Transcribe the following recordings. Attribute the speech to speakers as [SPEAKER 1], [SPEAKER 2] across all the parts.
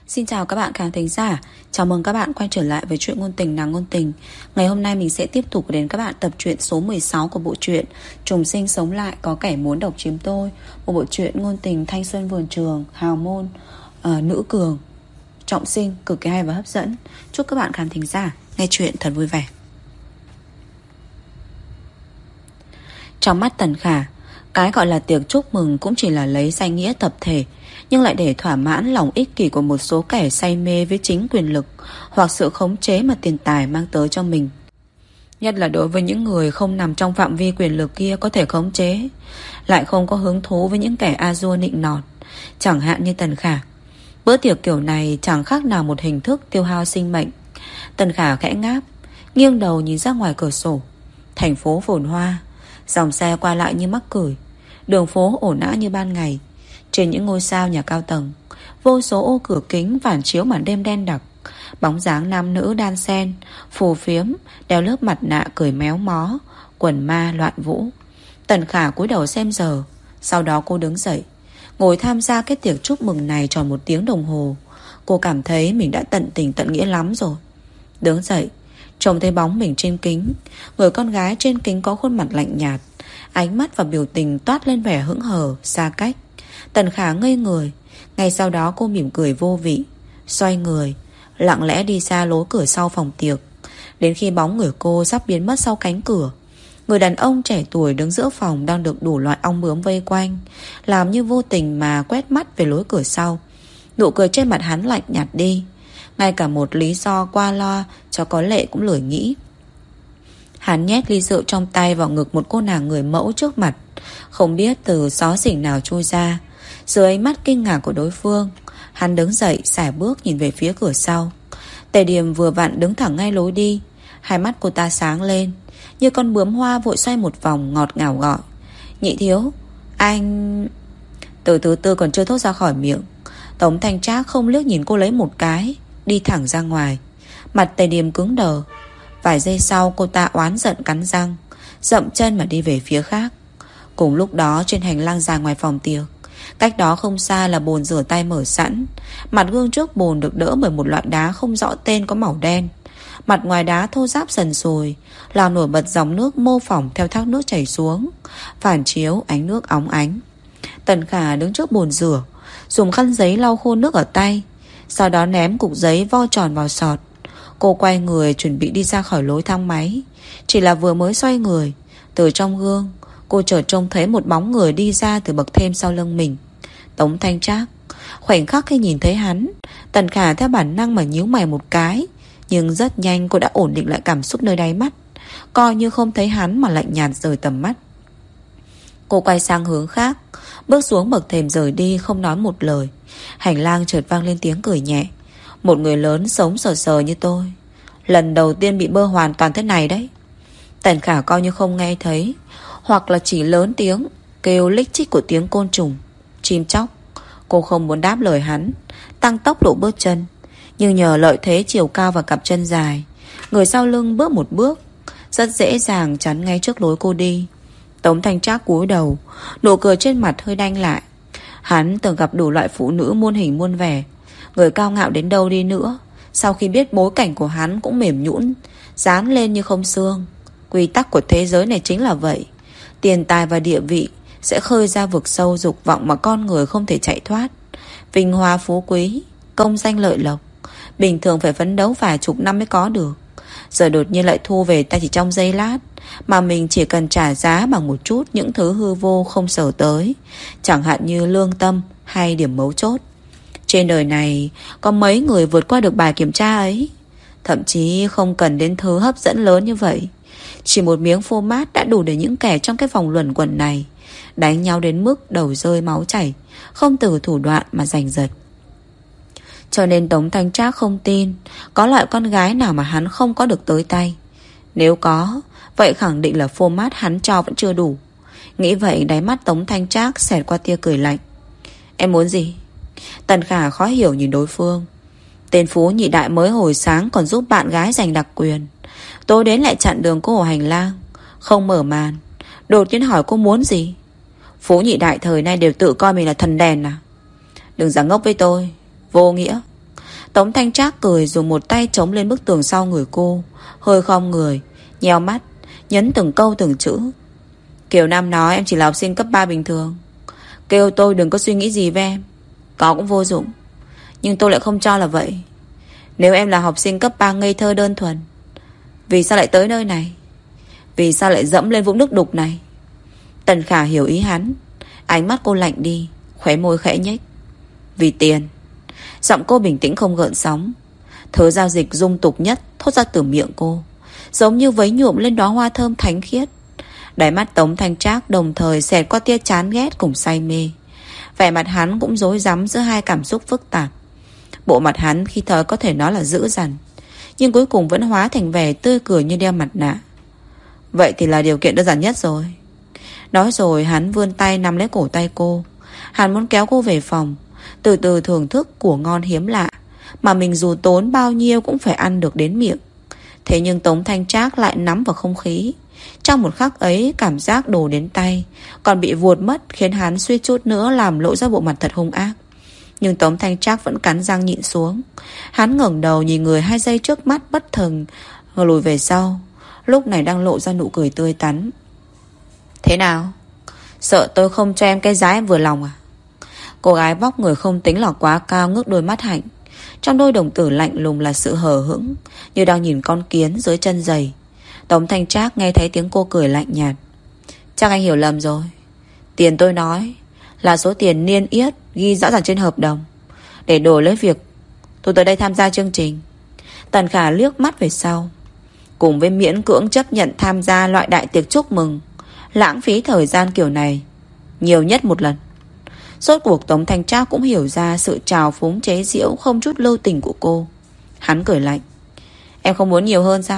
[SPEAKER 1] Xin chào các bạn khán thính giả. Chào mừng các bạn quay trở lại với truyện ngôn tình nàng ngôn tình. Ngày hôm nay mình sẽ tiếp tục đến các bạn tập truyện số 16 của bộ truyện Trùng sinh sống lại có kẻ muốn độc chiếm tôi. Một bộ truyện ngôn tình thanh xuân vườn trường, hào môn, nữ cường, trọng sinh, cực kỳ hay và hấp dẫn. Chúc các bạn khán thính giả nghe truyện thật vui vẻ. Trong mắt Tần Khả, cái gọi là tiệc chúc mừng cũng chỉ là lấy danh nghĩa tập thể, nhưng lại để thỏa mãn lòng ích kỷ của một số kẻ say mê với chính quyền lực hoặc sự khống chế mà tiền tài mang tới cho mình. Nhất là đối với những người không nằm trong phạm vi quyền lực kia có thể khống chế, lại không có hứng thú với những kẻ a dua nịnh nọt, chẳng hạn như Tần Khả. Bữa tiệc kiểu này chẳng khác nào một hình thức tiêu hao sinh mệnh. Tần Khả khẽ ngáp, nghiêng đầu nhìn ra ngoài cửa sổ. Thành phố phồn hoa, dòng xe qua lại như mắc cười, đường phố ồn ào như ban ngày. Trên những ngôi sao nhà cao tầng, vô số ô cửa kính phản chiếu màn đêm đen đặc. Bóng dáng nam nữ đan xen, phù phiếm, đeo lớp mặt nạ cười méo mó, quần ma loạn vũ. Tần Khả cúi đầu xem giờ. Sau đó cô đứng dậy, ngồi tham gia cái tiệc chúc mừng này tròn 1 tiếng đồng hồ. Cô cảm thấy mình đã tận tình tận nghĩa lắm rồi. Đứng dậy, trông thấy bóng mình trên kính. Người con gái trên kính có khuôn mặt lạnh nhạt, ánh mắt và biểu tình toát lên vẻ hững hờ, xa cách. Tần Khả ngây người. Ngay sau đó cô mỉm cười vô vị, xoay người, lặng lẽ đi ra lối cửa sau phòng tiệc. Đến khi bóng người cô sắp biến mất sau cánh cửa, người đàn ông trẻ tuổi đứng giữa phòng đang được đủ loại ong bướm vây quanh, làm như vô tình mà quét mắt về lối cửa sau. Nụ cười trên mặt hắn lạnh nhạt đi. Ngay cả một lý do qua loa cho có lệ cũng lười nghĩ. Hắn nhét ly rượu trong tay vào ngực một cô nàng người mẫu trước mặt, không biết từ xó xỉnh nào chui ra. Dưới ánh mắt kinh ngạc của đối phương, hắn đứng dậy xài bước nhìn về phía cửa sau. Tề Điềm vừa vặn đứng thẳng ngay lối đi. Hai mắt cô ta sáng lên, như con bướm hoa vội xoay một vòng, ngọt ngào gọi: "Nhị thiếu, anh..." Từ thứ tư còn chưa thốt ra khỏi miệng, Tống Thanh Trác không liếc nhìn cô lấy một cái, đi thẳng ra ngoài. Mặt Tề Điềm cứng đờ. Vài giây sau cô ta oán giận cắn răng, dậm chân mà đi về phía khác. Cùng lúc đó trên hành lang dài ngoài phòng tiệc, cách đó không xa là bồn rửa tay mở sẵn. Mặt gương trước bồn được đỡ bởi một loại đá không rõ tên có màu đen. Mặt ngoài đá thô ráp sần sùi, làm nổi bật dòng nước mô phỏng theo thác nước chảy xuống, phản chiếu ánh nước óng ánh. Tần Khả đứng trước bồn rửa, dùng khăn giấy lau khô nước ở tay, sau đó ném cục giấy vo tròn vào sọt. Cô quay người chuẩn bị đi ra khỏi lối thang máy. Chỉ là vừa mới xoay người, từ trong gương cô chợt trông thấy một bóng người đi ra từ bậc thềm sau lưng mình. Tống Thanh Trác. Khoảnh khắc khi nhìn thấy hắn, Tần Khả theo bản năng mà nhíu mày một cái, nhưng rất nhanh cô đã ổn định lại cảm xúc nơi đáy mắt, coi như không thấy hắn mà lạnh nhạt rời tầm mắt. Cô quay sang hướng khác, bước xuống bậc thềm rời đi, không nói một lời. Hành lang chợt vang lên tiếng cười nhẹ. "Một người lớn sống sờ sờ như tôi, lần đầu tiên bị bơ hoàn toàn thế này đấy." Tần Khả coi như không nghe thấy, hoặc là chỉ lớn tiếng kêu lích chích của tiếng côn trùng, chim chóc. Cô không muốn đáp lời hắn, tăng tốc độ bước chân. Nhưng nhờ lợi thế chiều cao và cặp chân dài, người sau lưng bước một bước, rất dễ dàng chắn ngay trước lối cô đi. Tống Thanh Trác cúi đầu, nụ cười trên mặt hơi đanh lại. Hắn từng gặp đủ loại phụ nữ muôn hình muôn vẻ, người cao ngạo đến đâu đi nữa, sau khi biết bối cảnh của hắn cũng mềm nhũn, dán lên như không xương. Quy tắc của thế giới này chính là vậy. Tiền tài và địa vị sẽ khơi ra vực sâu dục vọng mà con người không thể chạy thoát. Vinh hoa phú quý, công danh lợi lộc, bình thường phải phấn đấu vài chục năm mới có được, giờ đột nhiên lại thu về tay chỉ trong giây lát, mà mình chỉ cần trả giá bằng một chút những thứ hư vô không sở tới, chẳng hạn như lương tâm hay điểm mấu chốt. Trên đời này có mấy người vượt qua được bài kiểm tra ấy. Thậm chí không cần đến thứ hấp dẫn lớn như vậy, chỉ một miếng phô mát đã đủ để những kẻ trong cái vòng luẩn quẩn này đánh nhau đến mức đầu rơi máu chảy, không từ thủ đoạn mà giành giật. Cho nên Tống Thanh Trác không tin có loại con gái nào mà hắn không có được tới tay. Nếu có, vậy khẳng định là phô mát hắn cho vẫn chưa đủ. Nghĩ vậy đáy mắt Tống Thanh Trác xẹt qua tia cười lạnh. "Em muốn gì?" Tần Khả khó hiểu nhìn đối phương. Tên Phú nhị đại mới hồi sáng còn giúp bạn gái giành đặc quyền, tối đến lại chặn đường cô ở hành lang, không mở màn, đột nhiên hỏi cô muốn gì. Phú nhị đại thời nay đều tự coi mình là thần đèn à? Đừng giả ngốc với tôi, vô nghĩa. Tống Thanh Trác cười, dùng một tay chống lên bức tường sau người cô, hơi khom người, nheo mắt, nhấn từng câu từng chữ. Kiều Nam nói em chỉ là học sinh cấp 3 bình thường, kêu tôi đừng có suy nghĩ gì với em, có cũng vô dụng. Nhưng tôi lại không cho là vậy. Nếu em là học sinh cấp 3 ngây thơ đơn thuần, vì sao lại tới nơi này? Vì sao lại dẫm lên vũng nước đục này? Tần Khả hiểu ý hắn. Ánh mắt cô lạnh đi, khóe môi khẽ nhếch. Vì tiền. Giọng cô bình tĩnh không gợn sóng. Thứ giao dịch dung tục nhất thốt ra từ miệng cô, giống như vấy nhuộm lên đóa hoa thơm thánh khiết. Đáy mắt Tống Thanh Trác đồng thời xẹt qua tia chán ghét cùng say mê. Vẻ mặt hắn cũng rối rắm giữa hai cảm xúc phức tạp. Bộ mặt hắn khi thời có thể nói là dữ dằn, nhưng cuối cùng vẫn hóa thành vẻ tươi cười như đeo mặt nạ. Vậy thì là điều kiện đơn giản nhất rồi. Nói rồi hắn vươn tay nắm lấy cổ tay cô. Hắn muốn kéo cô về phòng, từ từ thưởng thức của ngon hiếm lạ mà mình dù tốn bao nhiêu cũng phải ăn được đến miệng. Thế nhưng Tống Thanh Trác lại nắm vào không khí. Trong một khắc ấy, cảm giác đổ đến tay còn bị vuột mất, khiến hắn suýt chút nữa làm lộ ra bộ mặt thật hung ác. Nhưng Tống Thanh Trác vẫn cắn răng nhịn xuống. Hắn ngẩng đầu nhìn người 2 giây trước mắt, bất thần lùi về sau, lúc này đang lộ ra nụ cười tươi tắn. Thế nào? Sợ tôi không cho em cái giá em vừa lòng à? Cô gái vóc người không tính là quá cao, ngước đôi mắt hạnh. Trong đôi đồng tử lạnh lùng là sự hờ hững, như đang nhìn con kiến dưới chân giày. Tống Thanh Trác nghe thấy tiếng cô cười lạnh nhạt. Chắc anh hiểu lầm rồi. Tiền tôi nói là số tiền niêm yết ghi rõ ràng trên hợp đồng, để đổi lấy việc tôi tới đây tham gia chương trình. Tần Khả liếc mắt về sau. Cùng với miễn cưỡng chấp nhận tham gia loại đại tiệc chúc mừng, lãng phí thời gian kiểu này nhiều nhất một lần. Rốt cuộc Tống Thanh Trác cũng hiểu ra sự trào phúng chế giễu không chút lưu tình của cô. Hắn cười lạnh. Em không muốn nhiều hơn sao?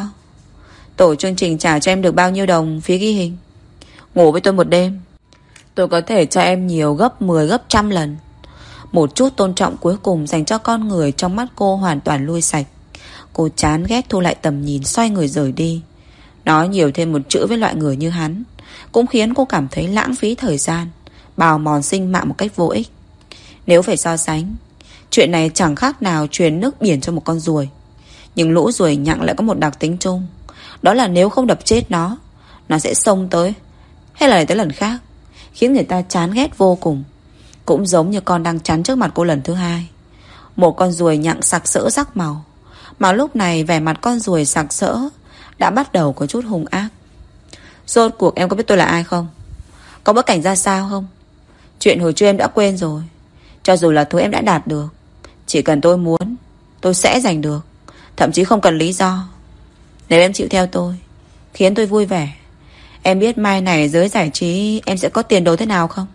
[SPEAKER 1] Tổ chương trình trả cho em được bao nhiêu đồng phí ghi hình? Ngủ với tôi một đêm, tôi có thể cho em nhiều gấp 10 gấp trăm lần. Một chút tôn trọng cuối cùng dành cho con người trong mắt cô hoàn toàn lui sạch. Cô chán ghét thu lại tầm nhìn, xoay người rời đi. Nói nhiều thêm một chữ với loại người như hắn cũng khiến cô cảm thấy lãng phí thời gian, bào mòn sinh mạng một cách vô ích. Nếu phải so sánh, chuyện này chẳng khác nào truyền nước biển cho một con ruồi. Nhưng lũ ruồi nhặng lại có một đặc tính chung, đó là nếu không đập chết nó sẽ xông tới, hay là tới lần khác, khiến người ta chán ghét vô cùng. Cũng giống như con đang chắn trước mặt cô lần thứ 2. Một con ruồi nhặng sặc sỡ sắc màu, mà lúc này vẻ mặt con ruồi sặc sỡ đã bắt đầu có chút hung ác. Rốt cuộc em có biết tôi là ai không? Có bối cảnh ra sao không? Chuyện hồi trưa em đã quên rồi. Cho dù là thứ em đã đạt được, chỉ cần tôi muốn, tôi sẽ giành được, thậm chí không cần lý do. Nếu em chịu theo tôi, khiến tôi vui vẻ, em biết mai này giới giải trí em sẽ có tiền đồ thế nào không?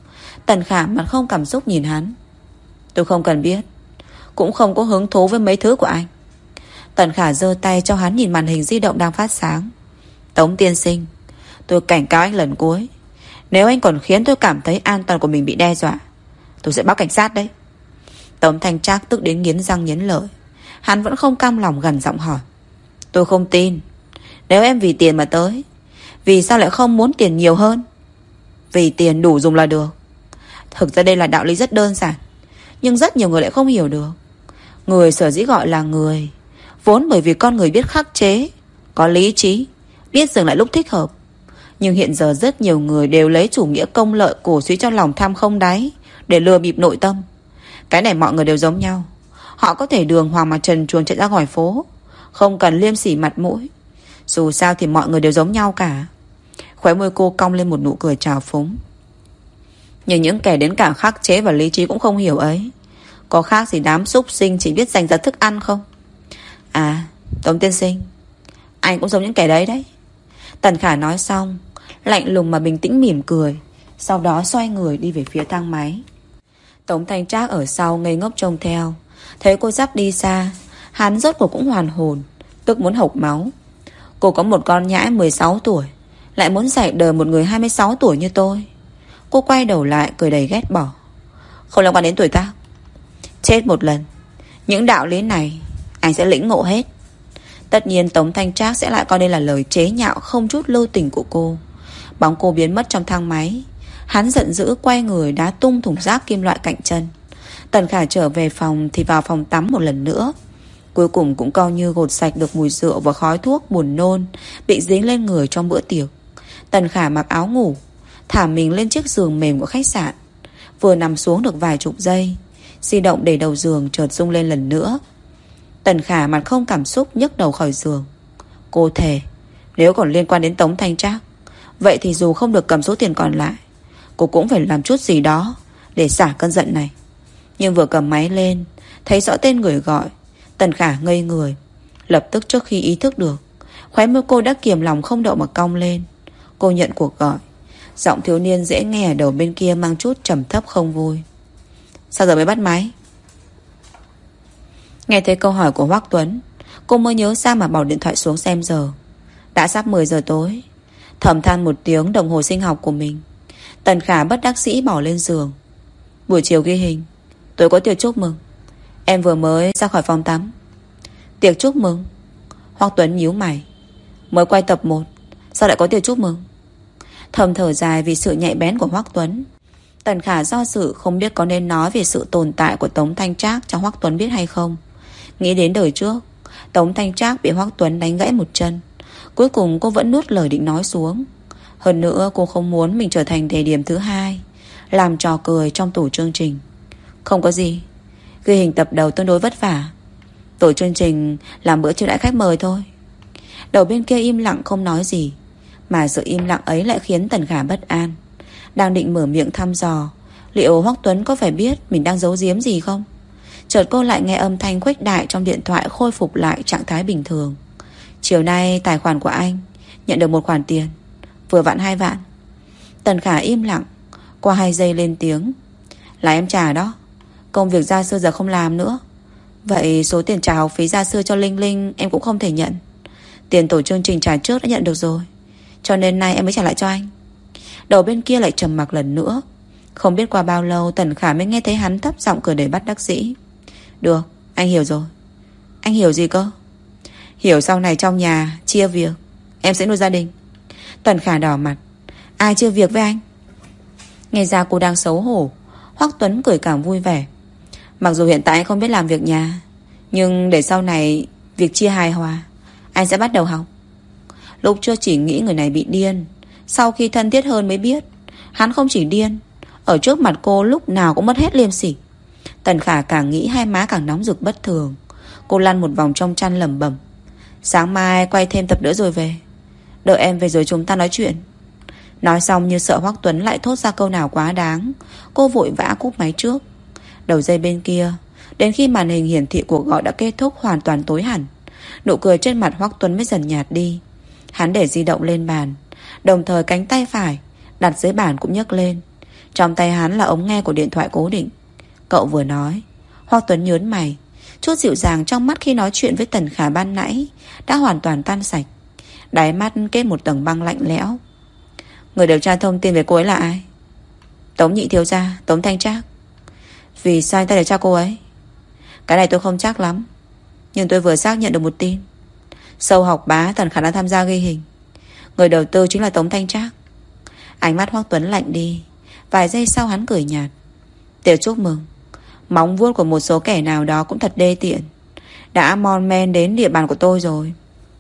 [SPEAKER 1] Tần Khả mặt không cảm xúc nhìn hắn. Tôi không cần biết, cũng không có hứng thú với mấy thứ của anh. Tần Khả giơ tay cho hắn nhìn màn hình di động đang phát sáng. Tống tiên sinh, tôi cảnh cáo anh lần cuối, nếu anh còn khiến tôi cảm thấy an toàn của mình bị đe dọa, tôi sẽ báo cảnh sát đấy. Tống Thanh Trác tức đến nghiến răng nghiến lợi. Hắn vẫn không cam lòng, gằn giọng hỏi. Tôi không tin. Nếu em vì tiền mà tới, vì sao lại không muốn tiền nhiều hơn? Vì tiền đủ dùng là được. Thực ra đây là đạo lý rất đơn giản, nhưng rất nhiều người lại không hiểu được. Người sở dĩ gọi là người, vốn bởi vì con người biết khắc chế, có lý trí, biết dừng lại lúc thích hợp. Nhưng hiện giờ rất nhiều người đều lấy chủ nghĩa công lợi cổ suý cho lòng tham không đáy để lừa bịp nội tâm. Cái này mọi người đều giống nhau. Họ có thể đường hoàng mà trần truồng chạy ra ngoài phố, không cần liêm sỉ mặt mũi. Dù sao thì mọi người đều giống nhau cả. Khóe môi cô cong lên một nụ cười trào phúng. Nhưng những kẻ đến cả khắc chế và lý trí cũng không hiểu ấy, có khác gì đám súc sinh chỉ biết giành giật thức ăn không? À, Tống tiên sinh, anh cũng giống những kẻ đấy đấy. Tần Khả nói xong, lạnh lùng mà bình tĩnh mỉm cười, sau đó xoay người đi về phía thang máy. Tống Thanh Trác ở sau ngây ngốc trông theo. Thấy cô sắp đi xa, hắn rốt cuộc cũng hoàn hồn, tức muốn hộc máu. Cô có một con nhãi 16 tuổi, lại muốn dạy đời một người 26 tuổi như tôi. Cô quay đầu lại cười đầy ghét bỏ. Không liên quan đến tuổi tác. Chết một lần, những đạo lý này anh sẽ lĩnh ngộ hết. Tất nhiên Tống Thanh Trác sẽ lại coi đây là lời chế nhạo không chút lưu tình của cô. Bóng cô biến mất trong thang máy. Hắn giận dữ quay người đá tung thùng rác kim loại cạnh chân. Tần Khả trở về phòng thì vào phòng tắm một lần nữa. Cuối cùng cũng coi như gột sạch được mùi rượu và khói thuốc buồn nôn bị dính lên người trong bữa tiệc. Tần Khả mặc áo ngủ, thả mình lên chiếc giường mềm của khách sạn. Vừa nằm xuống được vài chục giây, di động để đầu giường chợt rung lên lần nữa. Tần Khả mặt không cảm xúc nhấc đầu khỏi giường. Cô thề, nếu còn liên quan đến Tống Thanh Trác, vậy thì dù không được cầm số tiền còn lại, cô cũng phải làm chút gì đó để xả cơn giận này. Nhưng vừa cầm máy lên, thấy rõ tên người gọi, Tần Khả ngây người. Lập tức trước khi ý thức được, khóe môi cô đã kiềm lòng không đậu mà cong lên. Cô nhận cuộc gọi. Giọng thiếu niên dễ nghe ở đầu bên kia mang chút trầm thấp không vui. Sao giờ mới bắt máy? Nghe thấy câu hỏi của Hoắc Tuấn, cô mới nhớ ra mà bỏ điện thoại xuống xem giờ. Đã sắp 10 giờ tối. Thầm than một tiếng đồng hồ sinh học của mình. Tần Khả bất đắc dĩ bỏ lên giường. Buổi chiều ghi hình, tôi có tiệc chúc mừng. Em vừa mới ra khỏi phòng tắm. Tiệc chúc mừng? Hoắc Tuấn nhíu mày. Mới quay tập 1, sao lại có tiệc chúc mừng? Thầm thở dài vì sự nhạy bén của Hoắc Tuấn. Tần Khả do dự không biết có nên nói về sự tồn tại của Tống Thanh Trác cho Hoắc Tuấn biết hay không. Nghĩ đến đời trước, Tống Thanh Trác bị Hoắc Tuấn đánh gãy một chân. Cuối cùng cô vẫn nuốt lời định nói xuống. Hơn nữa cô không muốn mình trở thành đề điểm thứ hai, làm trò cười trong tổ chương trình. Không có gì, ghi hình tập đầu tương đối vất vả. Tổ chương trình làm bữa chiêu đãi khách mời thôi. Đầu bên kia im lặng không nói gì, mà sự im lặng ấy lại khiến Tần Khả bất an. Đang định mở miệng thăm dò liệu Hoắc Tuấn có phải biết mình đang giấu giếm gì không. Chợt cô lại nghe âm thanh khuếch đại trong điện thoại khôi phục lại trạng thái bình thường. Chiều nay tài khoản của anh nhận được một khoản tiền, vừa vặn 2 vạn. Tần Khả im lặng. Qua 2 giây lên tiếng. Là em trả đó. Công việc gia sư giờ không làm nữa. Vậy số tiền trả học phí gia sư cho Linh Linh em cũng không thể nhận. Tiền tổ chương trình trả trước đã nhận được rồi, cho nên nay em mới trả lại cho anh. Đầu bên kia lại trầm mặc lần nữa. Không biết qua bao lâu Tần Khả mới nghe thấy hắn thấp giọng cười đầy bất đắc dĩ. Được, anh hiểu rồi. Anh hiểu gì cơ? Hiểu sau này trong nhà chia việc, em sẽ nuôi gia đình. Tần Khả đỏ mặt. Ai chia việc với anh? Nghe ra cô đang xấu hổ, Hoắc Tuấn cười càng vui vẻ. Mặc dù hiện tại anh không biết làm việc nhà, nhưng để sau này việc chia hài hòa, anh sẽ bắt đầu học. Lúc trước chỉ nghĩ người này bị điên, sau khi thân thiết hơn mới biết hắn không chỉ điên, ở trước mặt cô lúc nào cũng mất hết liêm sỉ. Tần Khả càng nghĩ hai má càng nóng rực bất thường. Cô lăn một vòng trong chăn lẩm bẩm. Sáng mai quay thêm tập nữa rồi về. Đợi em về rồi chúng ta nói chuyện. Nói xong như sợ Hoắc Tuấn lại thốt ra câu nào quá đáng, cô vội vã cúp máy trước. Đầu dây bên kia, đến khi màn hình hiển thị cuộc gọi đã kết thúc hoàn toàn tối hẳn, nụ cười trên mặt Hoắc Tuấn mới dần nhạt đi. Hắn để di động lên bàn, đồng thời cánh tay phải đặt dưới bàn cũng nhấc lên. Trong tay hắn là ống nghe của điện thoại cố định. Cậu vừa nói. Hoắc Tuấn nhớn mày. Chút dịu dàng trong mắt khi nói chuyện với Tần Khả ban nãy đã hoàn toàn tan sạch. Đáy mắt kết một tầng băng lạnh lẽo. Người điều tra thông tin về cô ấy là ai? Tống nhị thiếu gia, Tống Thanh Trác. Vì sao anh ta điều tra cô ấy? Cái này tôi không chắc lắm, nhưng tôi vừa xác nhận được một tin. Sâu học bá Tần Khả đang tham gia ghi hình. Người đầu tư chính là Tống Thanh Trác. Ánh mắt Hoắc Tuấn lạnh đi. Vài giây sau hắn cười nhạt. Tiệc chúc mừng, móng vuốt của một số kẻ nào đó cũng thật đê tiện, đã mon men đến địa bàn của tôi rồi.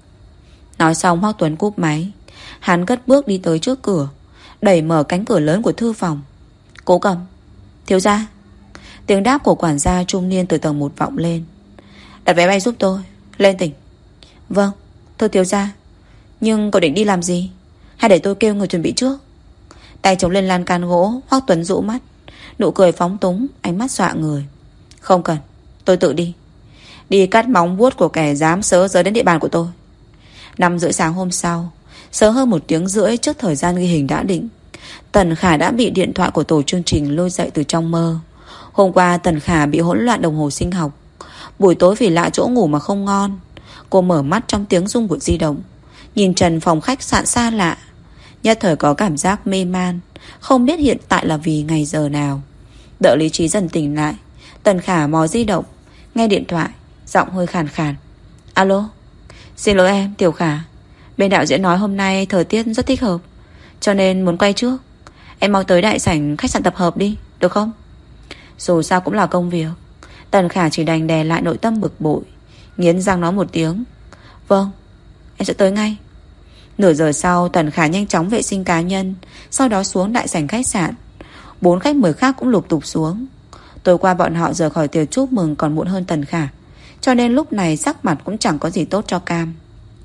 [SPEAKER 1] Nói xong Hoắc Tuấn cúp máy. Hắn cất bước đi tới trước cửa, đẩy mở cánh cửa lớn của thư phòng. Cố Cầm. Thiếu gia. Tiếng đáp của quản gia trung niên từ tầng 1 vọng lên. Đặt vé bay giúp tôi, lên tỉnh. Vâng, thưa thiếu gia. Nhưng cậu định đi làm gì? Hay để tôi kêu người chuẩn bị trước? Tay chống lên lan can gỗ, Hoắc Tuấn dụ mắt, nụ cười phóng túng, ánh mắt dọa người. Không cần, tôi tự đi. Đi cắt móng vuốt của kẻ dám sớ tới đến địa bàn của tôi. 5:30 sáng hôm sau, sớm hơn 1 tiếng rưỡi trước thời gian ghi hình đã định, Tần Khả đã bị điện thoại của tổ chương trình lôi dậy từ trong mơ. Hôm qua Tần Khả bị hỗn loạn đồng hồ sinh học. Buổi tối vì lạ chỗ ngủ mà không ngon, cô mở mắt trong tiếng rung của di động, nhìn trần phòng khách sạn xa lạ. Nhất thời có cảm giác mê man, không biết hiện tại là vì ngày giờ nào. Đợi lý trí dần tỉnh lại, Tần Khả mò di động, nghe điện thoại, giọng hơi khàn khàn. Alo. Xin lỗi em, Tiểu Khả. Bên đạo diễn nói hôm nay thời tiết rất thích hợp, cho nên muốn quay trước. Em mau tới đại sảnh khách sạn tập hợp đi, được không? Dù sao cũng là công việc. Tần Khả chỉ đành đè lại nội tâm bực bội, nghiến răng nói một tiếng: Vâng, em sẽ tới ngay. Nửa giờ sau, Tần Khả nhanh chóng vệ sinh cá nhân, sau đó xuống đại sảnh khách sạn. 4 khách mời khác cũng lục tục xuống. Tối qua bọn họ rời khỏi tiệc chúc mừng còn muộn hơn Tần Khả, cho nên lúc này sắc mặt cũng chẳng có gì tốt cho cam.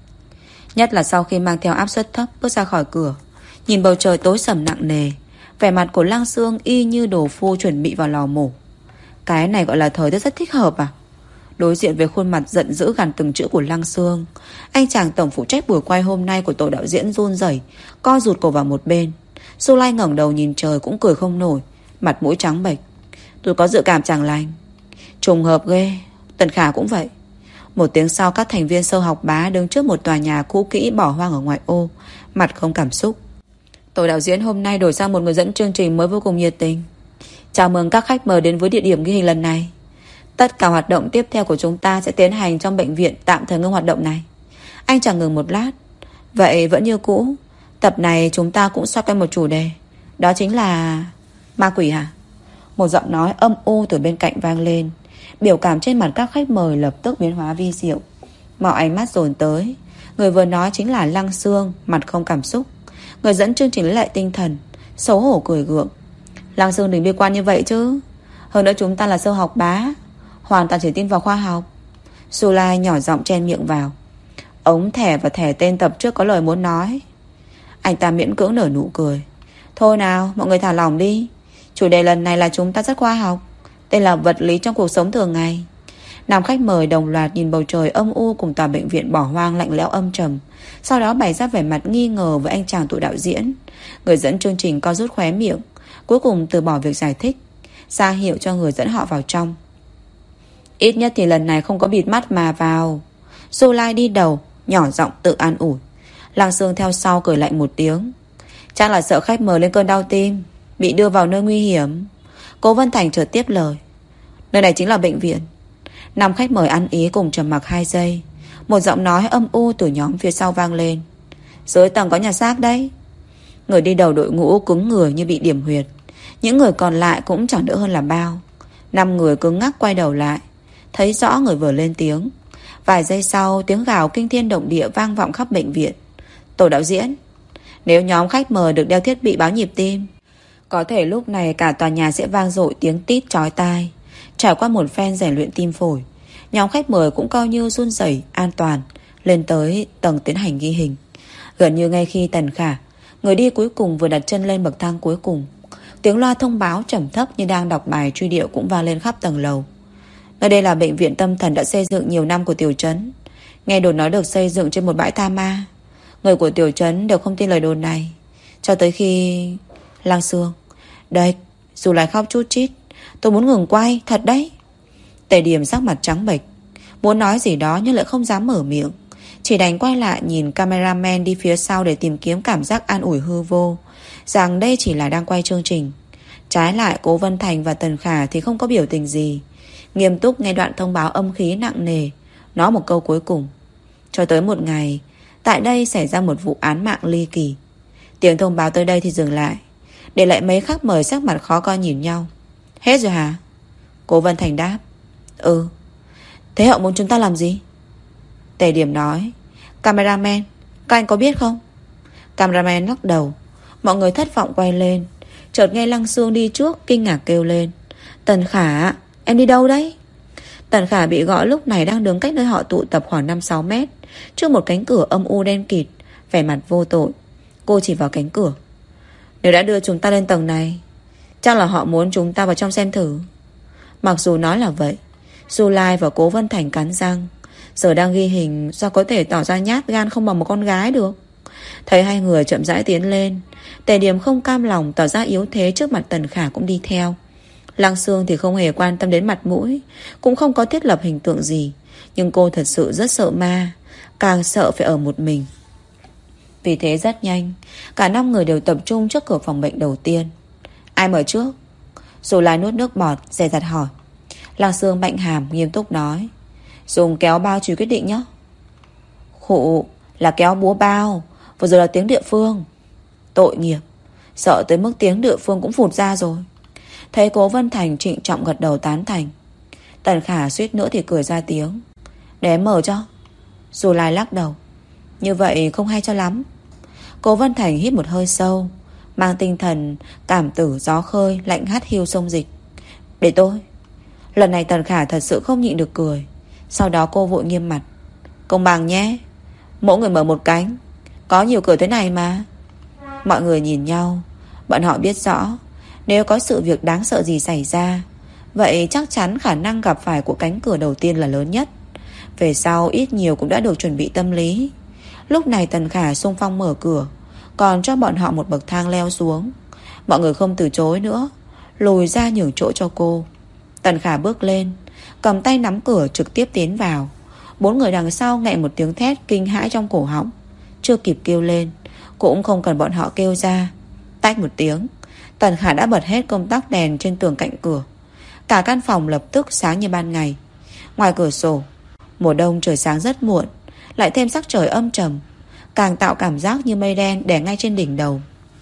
[SPEAKER 1] Nhất là sau khi mang theo áp suất thấp bước ra khỏi cửa, nhìn bầu trời tối sầm nặng nề, vẻ mặt của Lăng Sương y như đồ phu chuẩn bị vào lò mổ. Cái này gọi là thời tiết rất thích hợp à? Đối diện với khuôn mặt giận dữ gằn từng chữ của Lăng Sương, anh chàng tổng phụ trách buổi quay hôm nay của tổ đạo diễn run rẩy, co rụt cổ vào một bên. Su Lai ngẩng đầu nhìn trời cũng cười không nổi, mặt mũi trắng bệch. Tôi có dự cảm chẳng lành. Trùng hợp ghê. Tần Khả cũng vậy. Một tiếng sau, các thành viên sâu học bá đứng trước một tòa nhà cũ kỹ bỏ hoang ở ngoại ô, mặt không cảm xúc. Tổ đạo diễn hôm nay đổi sang một người dẫn chương trình mới vô cùng nhiệt tình. Chào mừng các khách mời đến với địa điểm ghi hình lần này. Tất cả hoạt động tiếp theo của chúng ta sẽ tiến hành trong bệnh viện tạm thời ngưng hoạt động này. Anh chẳng ngừng một lát. Vậy vẫn như cũ, tập này chúng ta cũng xoay quanh một chủ đề. Đó chính là ma quỷ hả? Một giọng nói âm u từ bên cạnh vang lên. Biểu cảm trên mặt các khách mời lập tức biến hóa vi diệu. Mọi ánh mắt dồn tới. Người vừa nói chính là Lăng Sương, mặt không cảm xúc. Người dẫn chương trình lấy lại tinh thần, xấu hổ cười gượng. Lăng Sương đừng bi quan như vậy chứ. Hơn nữa chúng ta là sâu học bá, hoàn toàn chỉ tin vào khoa học. Su Lai nhỏ giọng chen miệng vào. Ống thẻ và thẻ tên tập trước có lời muốn nói. Anh ta miễn cưỡng nở nụ cười. Thôi nào, mọi người thả lỏng đi. Chủ đề lần này là chúng ta rất khoa học, tên là vật lý trong cuộc sống thường ngày. Nam khách mời đồng loạt nhìn bầu trời âm u cùng tòa bệnh viện bỏ hoang lạnh lẽo âm trầm, sau đó bày ra vẻ mặt nghi ngờ với anh chàng tụi đạo diễn. Người dẫn chương trình co rút khóe miệng, cuối cùng từ bỏ việc giải thích, ra hiệu cho người dẫn họ vào trong. Ít nhất thì lần này không có bịt mắt mà vào. Du Lai đi đầu, nhỏ giọng tự an ủi. Lăng Sương theo sau cười lạnh một tiếng. Chắc là sợ khách mời lên cơn đau tim, bị đưa vào nơi nguy hiểm. Cố Vân Thành chợt tiếp lời. Nơi này chính là bệnh viện. Năm khách mời ăn ý cùng trầm mặc 2 giây. Một giọng nói âm u từ nhóm phía sau vang lên. Dưới tầng có nhà xác đấy. Người đi đầu đội ngũ cứng người như bị điểm huyệt. Những người còn lại cũng chẳng đỡ hơn là bao. 5 người cứng ngắc quay đầu lại, thấy rõ người vừa lên tiếng. Vài giây sau, tiếng gào kinh thiên động địa vang vọng khắp bệnh viện. Tổ đạo diễn, nếu nhóm khách mời được đeo thiết bị báo nhịp tim, có thể lúc này cả tòa nhà sẽ vang dội tiếng tít chói tai. Trải qua một phen rèn luyện tim phổi, nhóm khách mời cũng coi như run rẩy an toàn lên tới tầng tiến hành ghi hình. Gần như ngay khi Tần Khả, người đi cuối cùng, vừa đặt chân lên bậc thang cuối cùng, tiếng loa thông báo trầm thấp như đang đọc bài truy điệu cũng vang lên khắp tầng lầu. Nơi đây là bệnh viện tâm thần đã xây dựng nhiều năm của tiểu trấn. Nghe đồn nói được xây dựng trên một bãi tha ma. Người của tiểu trấn đều không tin lời đồn này, cho tới khi... Lăng Sương, đây, dù lại khóc chút chít, tôi muốn ngừng quay, thật đấy. Tề Điểm sắc mặt trắng bệch, muốn nói gì đó nhưng lại không dám mở miệng, chỉ đành quay lại nhìn cameraman đi phía sau để tìm kiếm cảm giác an ủi hư vô, rằng đây chỉ là đang quay chương trình. Trái lại Cố Vân Thành và Tần Khả thì không có biểu tình gì, nghiêm túc nghe đoạn thông báo âm khí nặng nề, nói một câu cuối cùng. Cho tới một ngày, tại đây xảy ra một vụ án mạng ly kỳ. Tiếng thông báo tới đây thì dừng lại, để lại mấy khách mời sắc mặt khó coi nhìn nhau. Hết rồi hả? Cố Vân Thành đáp. Ừ. Thế họ muốn chúng ta làm gì? Tề Điểm nói. Cameraman, các anh có biết không? Cameraman lắc đầu. Mọi người thất vọng quay lên, chợt nghe Lăng Sương đi trước kinh ngạc kêu lên. Tần Khả, em đi đâu đấy? Tần Khả bị gọi lúc này đang đứng cách nơi họ tụ tập khoảng 5-6 mét, trước một cánh cửa âm u đen kịt, vẻ mặt vô tội. Cô chỉ vào cánh cửa. Nếu đã đưa chúng ta lên tầng này, chắc là họ muốn chúng ta vào trong xem thử. Mặc dù nói là vậy, Du Lai và Cố Vân Thành cắn răng. Giờ đang ghi hình, sao có thể tỏ ra nhát gan không bằng một con gái được. Thấy hai người chậm rãi tiến lên, Tề Điểm không cam lòng tỏ ra yếu thế trước mặt Tần Khả cũng đi theo. Lăng Sương thì không hề quan tâm đến mặt mũi, cũng không có thiết lập hình tượng gì, nhưng cô thật sự rất sợ ma, càng sợ phải ở một mình. Vì thế rất nhanh, cả 5 người đều tập trung trước cửa phòng bệnh đầu tiên. Ai mở trước? Dù lại nuốt nước bọt, dè dặt hỏi. Lăng Sương bạnh hàm nghiêm túc nói. Dùng kéo bao chùy quyết định nhé. Khụ, là kéo búa bao, vừa rồi là tiếng địa phương. Tội nghiệp, sợ tới mức tiếng địa phương cũng phụt ra rồi. Thấy Cố Vân Thành trịnh trọng gật đầu tán thành. Tần Khả suýt nữa thì cười ra tiếng. Để em mở cho. Dù Lai lắc đầu. Như vậy không hay cho lắm. Cố Vân Thành hít một hơi sâu, mang tinh thần cảm tử gió khơi, lạnh hắt hiu sông dịch. Để tôi. Lần này Tần Khả thật sự không nhịn được cười. Sau đó cô vội nghiêm mặt. Công bằng nhé, mỗi người mở một cánh. Có nhiều cửa thế này mà. Mọi người nhìn nhau. Bọn họ biết rõ, nếu có sự việc đáng sợ gì xảy ra, vậy chắc chắn khả năng gặp phải của cánh cửa đầu tiên là lớn nhất. Về sau ít nhiều cũng đã được chuẩn bị tâm lý. Lúc này Tần Khả xung phong mở cửa, còn cho bọn họ một bậc thang leo xuống. Mọi người không từ chối nữa, lùi ra nhường chỗ cho cô. Tần Khả bước lên, cầm tay nắm cửa trực tiếp tiến vào. 4 người đằng sau nghẹn một tiếng thét kinh hãi trong cổ họng. Chưa kịp kêu lên, cũng không cần bọn họ kêu ra. Tách một tiếng, Tần Khả đã bật hết công tắc đèn trên tường cạnh cửa. Cả căn phòng lập tức sáng như ban ngày. Ngoài cửa sổ, mùa đông trời sáng rất muộn, lại thêm sắc trời âm trầm, càng tạo cảm giác như mây đen đè ngay trên đỉnh đầu.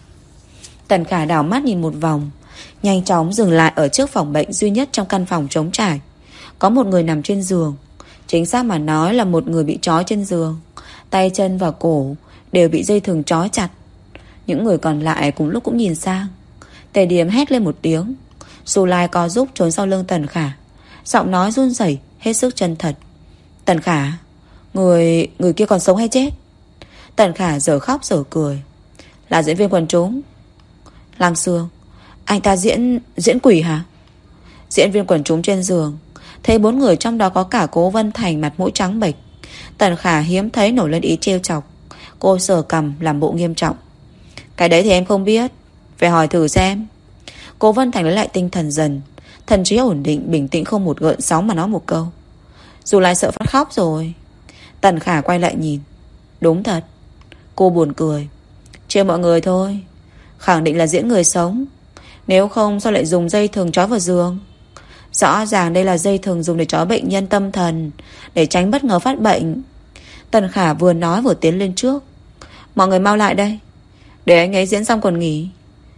[SPEAKER 1] Tần Khả đảo mắt nhìn một vòng, nhanh chóng dừng lại ở trước phòng bệnh duy nhất trong căn phòng trống trải. Có một người nằm trên giường. Chính xác mà nói là một người bị trói trên giường. Tay chân và cổ đều bị dây thừng trói chặt. Những người còn lại cùng lúc cũng nhìn sang. Tề Điềm hét lên một tiếng. Dù Lai co giúp trốn sau lưng Tần Khả, giọng nói run rẩy hết sức chân thật. Tần Khả, người kia còn sống hay chết? Tần Khả giờ khóc giờ cười. Là diễn viên quần chúng. Lăng Sương, anh ta diễn quỷ hả? Diễn viên quần chúng trên giường thấy 4 người trong đó có cả Cố Vân Thành mặt mũi trắng bệch. Tần Khả hiếm thấy nổi lên ý trêu chọc. Cô sờ cằm làm bộ nghiêm trọng. Cái đấy thì em không biết, phải hỏi thử xem. Cố Vân Thành lấy lại tinh thần dần, thần trí ổn định, bình tĩnh không một gợn sóng mà nói một câu. Dù Lai sợ phát khóc rồi. Tần Khả quay lại nhìn. Đúng thật. Cô buồn cười. Trêu mọi người thôi. Khẳng định là diễn người sống. Nếu không sao lại dùng dây thừng trói vào giường? Rõ ràng đây là dây thừng dùng để trói bệnh nhân tâm thần, để tránh bất ngờ phát bệnh. Tần Khả vừa nói vừa tiến lên trước. Mọi người mau lại đây, để anh ấy diễn xong còn nghỉ.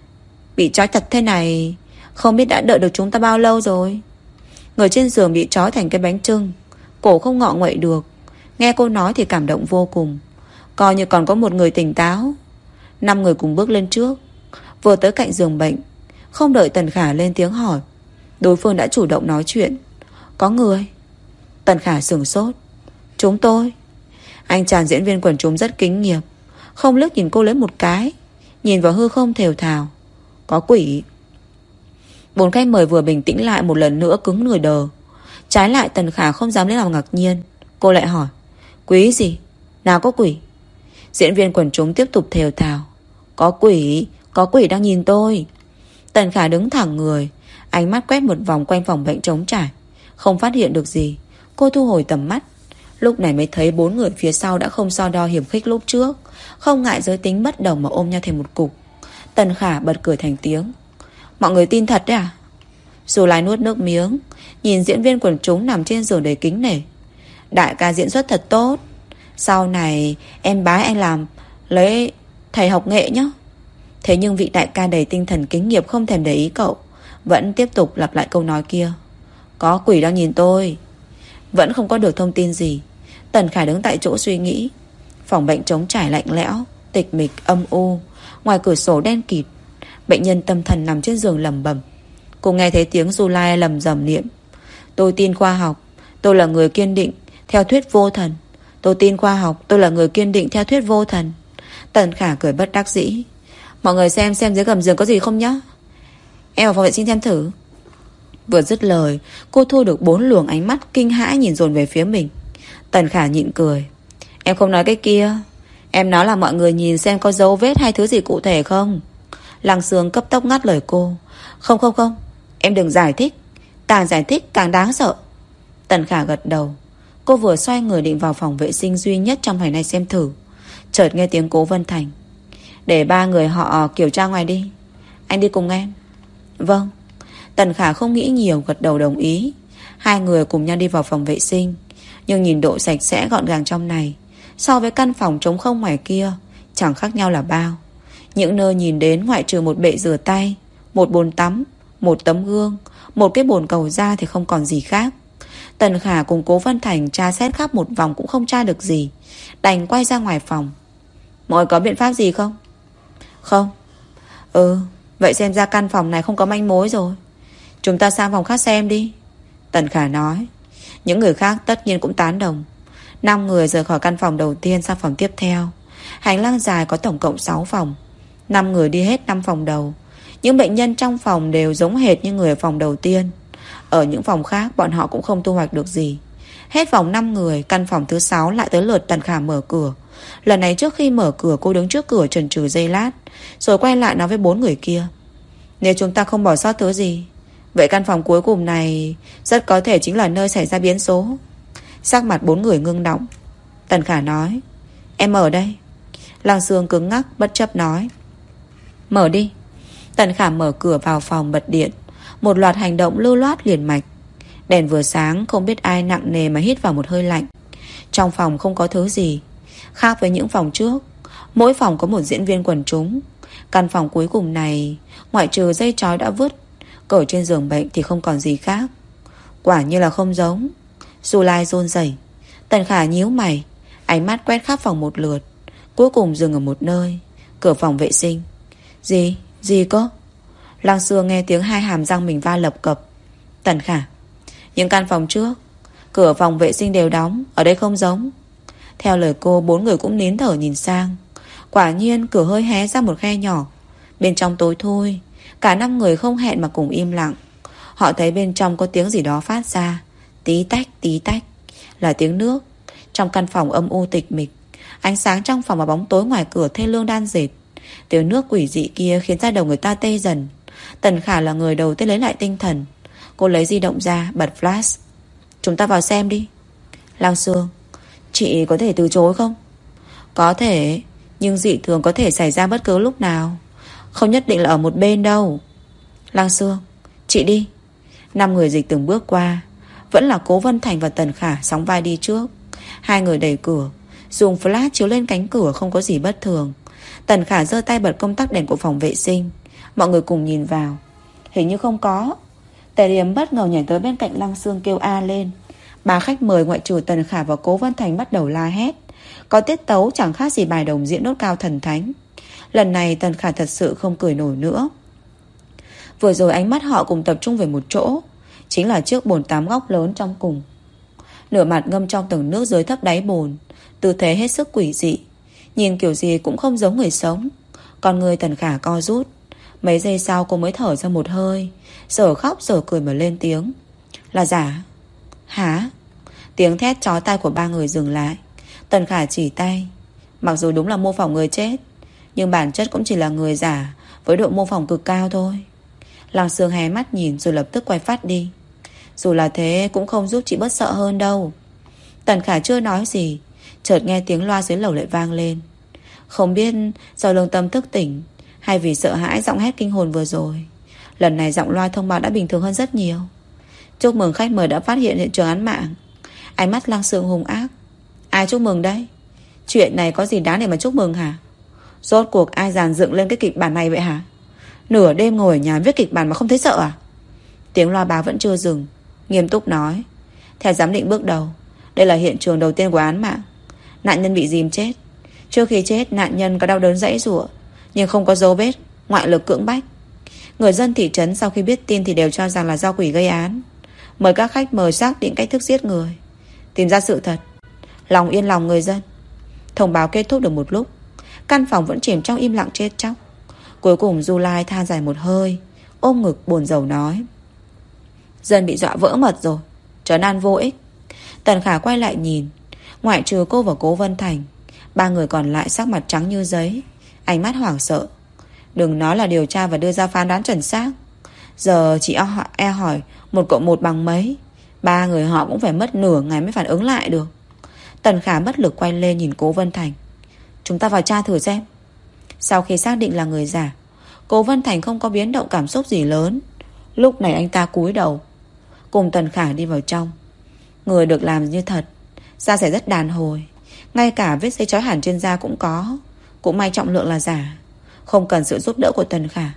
[SPEAKER 1] Bị trói chặt thế này, không biết đã đợi được chúng ta bao lâu rồi. Người trên giường bị trói thành cái bánh chưng, cổ không ngọ nguậy được. Nghe cô nói thì cảm động vô cùng. Coi như còn có một người tỉnh táo. 5 người cùng bước lên trước. Vừa tới cạnh giường bệnh, không đợi Tần Khả lên tiếng hỏi, đối phương đã chủ động nói chuyện. Có người. Tần Khả sửng sốt. Chúng tôi. Anh chàng diễn viên quần chúng rất kính nghiệp, không liếc nhìn cô lấy một cái, nhìn vào hư không thều thào. Có quỷ. 4 khách mời vừa bình tĩnh lại một lần nữa cứng người đờ. Trái lại Tần Khả không dám lấy lòng ngạc nhiên. Cô lại hỏi. Quỷ gì? Nào có quỷ? Diễn viên quần chúng tiếp tục thều thào. Có quỷ đang nhìn tôi. Tần Khả đứng thẳng người, ánh mắt quét một vòng quanh phòng bệnh trống trải. Không phát hiện được gì. Cô thu hồi tầm mắt. Lúc này mới thấy 4 người phía sau đã không so đo hiểm khích lúc trước, không ngại giới tính bất đồng mà ôm nhau thành một cục. Tần Khả bật cười thành tiếng. Mọi người tin thật đấy à? Dù Lai nuốt nước miếng, nhìn diễn viên quần chúng nằm trên giường đầy kính nể. Đại ca diễn xuất thật tốt. Sau này em bái anh làm lấy thầy học nghệ nhé. Thế nhưng vị đại ca đầy tinh thần kính nghiệp không thèm để ý cậu, vẫn tiếp tục lặp lại câu nói kia. Có quỷ đang nhìn tôi. Vẫn không có được thông tin gì. Tần Khả đứng tại chỗ suy nghĩ. Phòng bệnh trống trải lạnh lẽo, tịch mịch âm u. Ngoài cửa sổ đen kịt. Bệnh nhân tâm thần nằm trên giường lẩm bẩm. Cô nghe thấy tiếng Du Lai lầm rầm niệm. Tôi tin khoa học, tôi là người kiên định theo thuyết vô thần. Tôi tin khoa học, tôi là người kiên định theo thuyết vô thần. Tần Khả cười bất đắc dĩ. Mọi người xem dưới gầm giường có gì không nhá. Em vào phòng vệ sinh xem thử. Vừa dứt lời, cô thu được 4 luồng ánh mắt kinh hãi nhìn dồn về phía mình. Tần Khả nhịn cười. Em không nói cái kia. Em nói là mọi người nhìn xem có dấu vết hay thứ gì cụ thể không. Lăng Sương cấp tốc ngắt lời cô. Không, em đừng giải thích. Càng giải thích càng đáng sợ. Tần Khả gật đầu. Cô vừa xoay người định vào phòng vệ sinh duy nhất trong ngày nay xem thử, chợt nghe tiếng Cố Vân Thành. Để 3 người họ kiểm tra ngoài đi. Anh đi cùng em. Vâng. Tần Khả không nghĩ nhiều gật đầu đồng ý. 2 người cùng nhau đi vào phòng vệ sinh. Nhưng nhìn độ sạch sẽ gọn gàng trong này, so với căn phòng trống không ngoài kia, chẳng khác nhau là bao. Những nơi nhìn đến ngoại trừ một bệ rửa tay, một bồn tắm, một tấm gương, một cái bồn cầu da thì không còn gì khác. Tần Khả cùng Cố Vân Thành tra xét khắp một vòng cũng không tra được gì, đành quay ra ngoài phòng. Mọi có biện pháp gì không? Không. Vậy xem ra căn phòng này không có manh mối rồi. Chúng ta sang phòng khác xem đi, Tần Khả nói. Những người khác tất nhiên cũng tán đồng. 5 người rời khỏi căn phòng đầu tiên sang phòng tiếp theo. Hành lang dài có tổng cộng 6 phòng. 5 người đi hết 5 phòng đầu. Những bệnh nhân trong phòng đều giống hệt như người ở phòng đầu tiên. Ở những phòng khác bọn họ cũng không thu hoạch được gì. Hết vòng 5 người, căn phòng thứ 6 lại tới lượt Tần Khả mở cửa. Lần này trước khi mở cửa, cô đứng trước cửa chần chừ giây lát, rồi quay lại nói với 4 người kia. Nếu chúng ta không bỏ sót thứ gì, vậy căn phòng cuối cùng này rất có thể chính là nơi xảy ra biến số. Sắc mặt 4 người ngưng động. Tần Khả nói, em mở đây. Lăng Sương cứng ngắc bất chấp nói, mở đi. Tần Khả mở cửa vào phòng, bật điện. Một loạt hành động lưu loát liền mạch. Đèn vừa sáng, không biết ai nặng nề mà hít vào một hơi lạnh. Trong phòng không có thứ gì. Khác với những phòng trước, mỗi phòng có một diễn viên quần chúng. Căn phòng cuối cùng này, ngoại trừ dây trói đã vứt, cởi trên giường bệnh thì không còn gì khác. Quả như là không giống. Dù Lai run rẩy. Tần Khả nhíu mày, ánh mắt quét khắp phòng một lượt, cuối cùng dừng ở một nơi, cửa phòng vệ sinh. Gì cơ? Lăng Sương nghe tiếng hai hàm răng mình va lập cập. Tần Khả, những căn phòng trước, cửa phòng vệ sinh đều đóng, ở đây không giống. Theo lời cô, 4 người cũng nín thở nhìn sang. Quả nhiên cửa hơi hé ra một khe nhỏ. Bên trong tối thui. Cả 5 người không hẹn mà cùng im lặng. Họ thấy bên trong có tiếng gì đó phát ra. Tí tách, là tiếng nước. Trong căn phòng âm u tịch mịch, ánh sáng trong phòng và bóng tối ngoài cửa thê lương đan dệt. Tiếng nước quỷ dị kia khiến da đầu người ta tê dần. Tần Khả là người đầu tiên lấy lại tinh thần. Cô lấy di động ra, bật flash. Chúng ta vào xem đi. Lăng Sương, chị có thể từ chối không? Có thể, nhưng dị thường có thể xảy ra bất cứ lúc nào. Không nhất định là ở một bên đâu. Lăng Sương, chị đi. 5 người dịch từng bước qua. Vẫn là Cố Vân Thành và Tần Khả sóng vai đi trước. 2 người đẩy cửa, dùng flash chiếu lên cánh cửa, không có gì bất thường. Tần Khả giơ tay bật công tắc đèn của phòng vệ sinh. Mọi người cùng nhìn vào. Hình như không có. Tề Điềm bất ngờ nhảy tới bên cạnh Lăng Sương kêu a lên. 3 khách mời ngoại trừ Tần Khả và Cố Vân Thành bắt đầu la hét. Có tiết tấu chẳng khác gì bài đồng diễn đốt cao thần thánh. Lần này Tần Khả thật sự không cười nổi nữa. Vừa rồi ánh mắt họ cùng tập trung về một chỗ, chính là chiếc bồn tắm góc lớn trong cùng. Nửa mặt ngâm trong tầng nước dưới thấp đáy bồn, tư thế hết sức quỷ dị. Nhìn kiểu gì cũng không giống người sống. Con người Tần Khả co rút. Mấy giây sau cô mới thở ra một hơi, giờ khóc giờ cười mà lên tiếng. Là giả? Hả? Tiếng thét chói tai của 3 người dừng lại. Tần Khả chỉ tay. Mặc dù đúng là mô phỏng người chết, nhưng bản chất cũng chỉ là người giả với độ mô phỏng cực cao thôi. Lăng Sương hé mắt nhìn rồi lập tức quay phát đi. Dù là thế cũng không giúp chị bớt sợ hơn đâu. Tần Khả chưa nói gì, chợt nghe tiếng loa dưới lầu lại vang lên. Không biết do lương tâm thức tỉnh hay vì sợ hãi giọng hét kinh hồn vừa rồi, lần này giọng loa thông báo đã bình thường hơn rất nhiều. Chúc mừng khách mời đã phát hiện hiện trường án mạng. Ánh mắt Lăng Sương hung ác. Ai chúc mừng đấy? Chuyện này có gì đáng để mà chúc mừng hả? Rốt cuộc ai dàn dựng lên cái kịch bản này vậy hả? Nửa đêm ngồi ở nhà viết kịch bản mà không thấy sợ à? Tiếng loa báo vẫn chưa dừng, nghiêm túc nói. Theo giám định bước đầu, đây là hiện trường đầu tiên của án mạng. Nạn nhân bị dìm chết. Trước khi chết, nạn nhân có đau đớn giãy giụa, nhưng không có dấu vết ngoại lực cưỡng bách. Người dân thị trấn sau khi biết tin thì đều cho rằng là do quỷ gây án. Mời các khách mời xác định cách thức giết người, tìm ra sự thật. Lòng yên lòng người dân. Thông báo kết thúc được một lúc, căn phòng vẫn chìm trong im lặng chết chóc. Cuối cùng Du Lai than dài một hơi, ôm ngực buồn rầu nói. Dân bị dọa vỡ mật rồi, trấn an vô ích. Tần Khả quay lại nhìn. Ngoại trừ cô và Cố Vân Thành, 3 người còn lại sắc mặt trắng như giấy, ánh mắt hoảng sợ. Đừng nói là điều tra và đưa ra phán đoán chuẩn xác. Giờ chỉ hỏi 1 cộng 1 bằng mấy, 3 người họ cũng phải mất nửa ngày mới phản ứng lại được. Tần Khả bất lực quay lên nhìn Cố Vân Thành. Chúng ta vào tra thử xem. Sau khi xác định là người giả, Cố Vân Thành không có biến động cảm xúc gì lớn. Lúc này anh ta cúi đầu cùng Tần Khả đi vào trong. Người được làm như thật, da sẽ rất đàn hồi. Ngay cả vết dây chói hẳn trên da cũng có. Cũng may trọng lượng là giả, không cần sự giúp đỡ của Tần Khả.